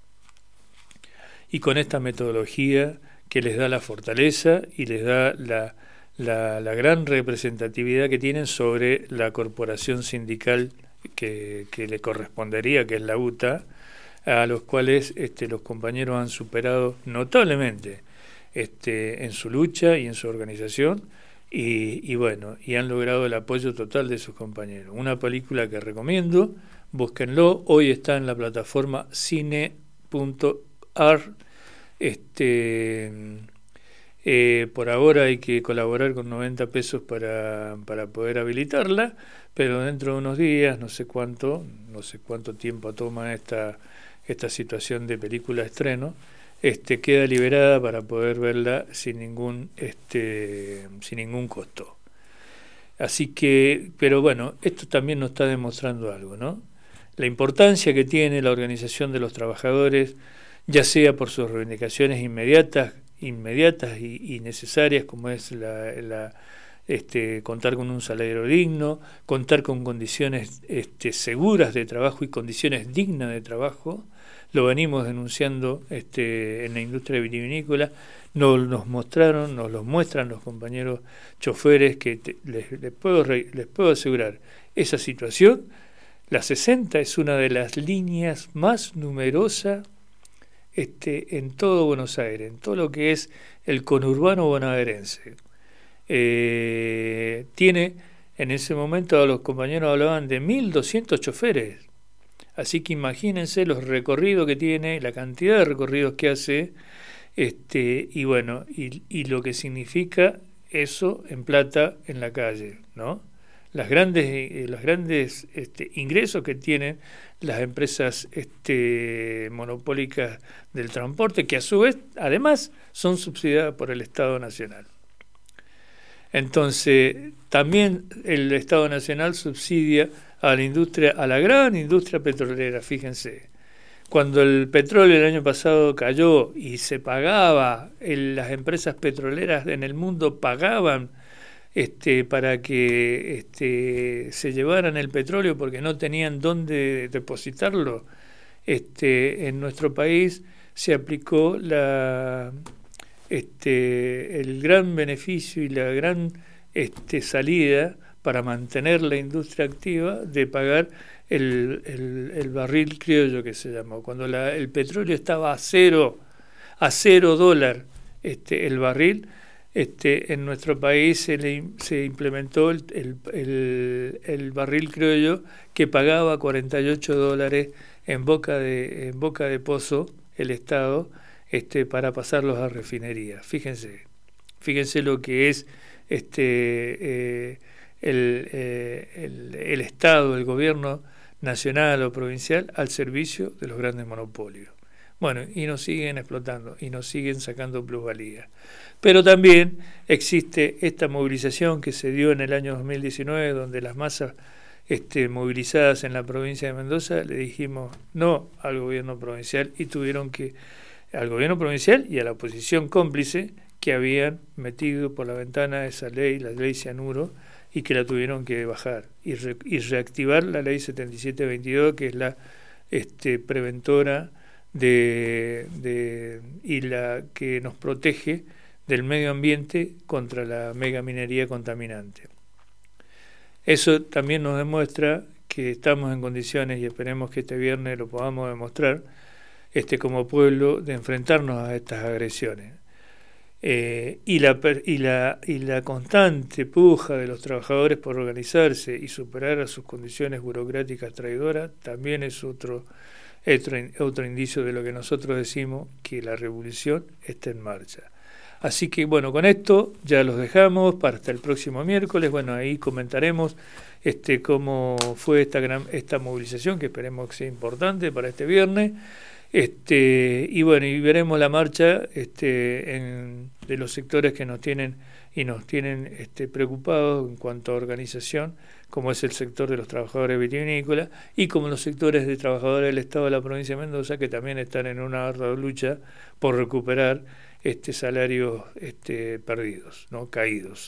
y con esta metodología que les da la fortaleza y les da la gran representatividad que tienen sobre la corporación sindical que le correspondería, que es la UTA, a los cuales los compañeros han superado notablemente en su lucha y en su organización, y bueno, y han logrado el apoyo total de sus compañeros. Una película que recomiendo, búsquenlo, hoy está en la plataforma cine.ar. Por ahora hay que colaborar con 90 pesos para poder habilitarla, pero dentro de unos días, no sé cuánto tiempo toma esta situación de película estreno, queda liberada para poder verla sin ningún costo. Así que, pero bueno, esto también nos está demostrando algo, ¿no? La importancia que tiene la organización de los trabajadores, ya sea por sus reivindicaciones inmediatas y necesarias, como es contar con un salario digno, contar con condiciones seguras de trabajo y condiciones dignas de trabajo. Lo venimos denunciando en la industria vitivinícola. Nos lo muestran los compañeros choferes, que les puedo asegurar esa situación. La 60 es una de las líneas más numerosas en todo Buenos Aires, en todo lo que es el conurbano bonaerense. Tiene En ese momento los compañeros hablaban de 1.200 choferes. Así que imagínense los recorridos que tiene, la cantidad de recorridos que hace, y bueno, y lo que significa eso en plata en la calle, ¿no? Los grandes ingresos que tienen las empresas monopólicas del transporte, que a su vez, además, son subsidiadas por el Estado Nacional. Entonces, también el Estado Nacional subsidia a la industria, a la gran industria petrolera, fíjense. Cuando el petróleo el año pasado cayó y se pagaba, las empresas petroleras en el mundo pagaban para que se llevaran el petróleo porque no tenían dónde depositarlo, en nuestro país se aplicó el gran beneficio y la gran salida para mantener la industria activa de pagar el barril criollo, que se llamó. Cuando el petróleo estaba a $0 el barril, en nuestro país se implementó el barril criollo, que pagaba $48 en boca de pozo el Estado, para pasarlos a refinería. Fíjense lo que es el Estado, el gobierno nacional o provincial al servicio de los grandes monopolios. Bueno, y nos siguen explotando y nos siguen sacando plusvalía. Pero también existe esta movilización que se dio en el año 2019, donde las masas movilizadas en la provincia de Mendoza le dijimos no al gobierno provincial, y tuvieron que, al gobierno provincial y a la oposición cómplice, que habían metido por la ventana esa ley, la ley Cianuro, y que la tuvieron que bajar y reactivar la ley 7722, que es la preventora y la que nos protege del medio ambiente contra la megaminería contaminante. Eso también nos demuestra que estamos en condiciones, y esperemos que este viernes lo podamos demostrar, como pueblo, de enfrentarnos a estas agresiones. Y la constante puja de los trabajadores por organizarse y superar a sus condiciones burocráticas traidoras también es otro indicio de lo que nosotros decimos, que la revolución está en marcha. Así que bueno, con esto ya los dejamos para hasta el próximo miércoles. Bueno, ahí comentaremos cómo fue esta movilización, que esperemos que sea importante para este viernes. Y bueno, y veremos la marcha de los sectores que nos tienen preocupados en cuanto a organización, como es el sector de los trabajadores vitivinícolas, y como los sectores de trabajadores del Estado de la provincia de Mendoza, que también están en una ardua lucha por recuperar salarios perdidos, ¿no? caídos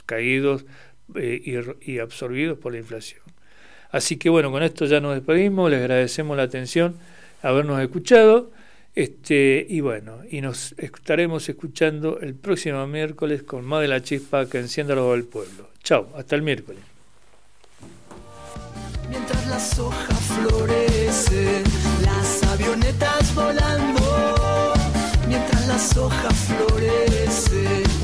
y absorbidos por la inflación. Así que bueno, con esto ya nos despedimos, les agradecemos la atención, habernos escuchado, y bueno, y nos estaremos escuchando el próximo miércoles con más de La Chispa, que encienda la voz del pueblo. Chao, hasta el miércoles. Mientras las hojas florecen, las avionetas volando. Mientras las hojas florecen,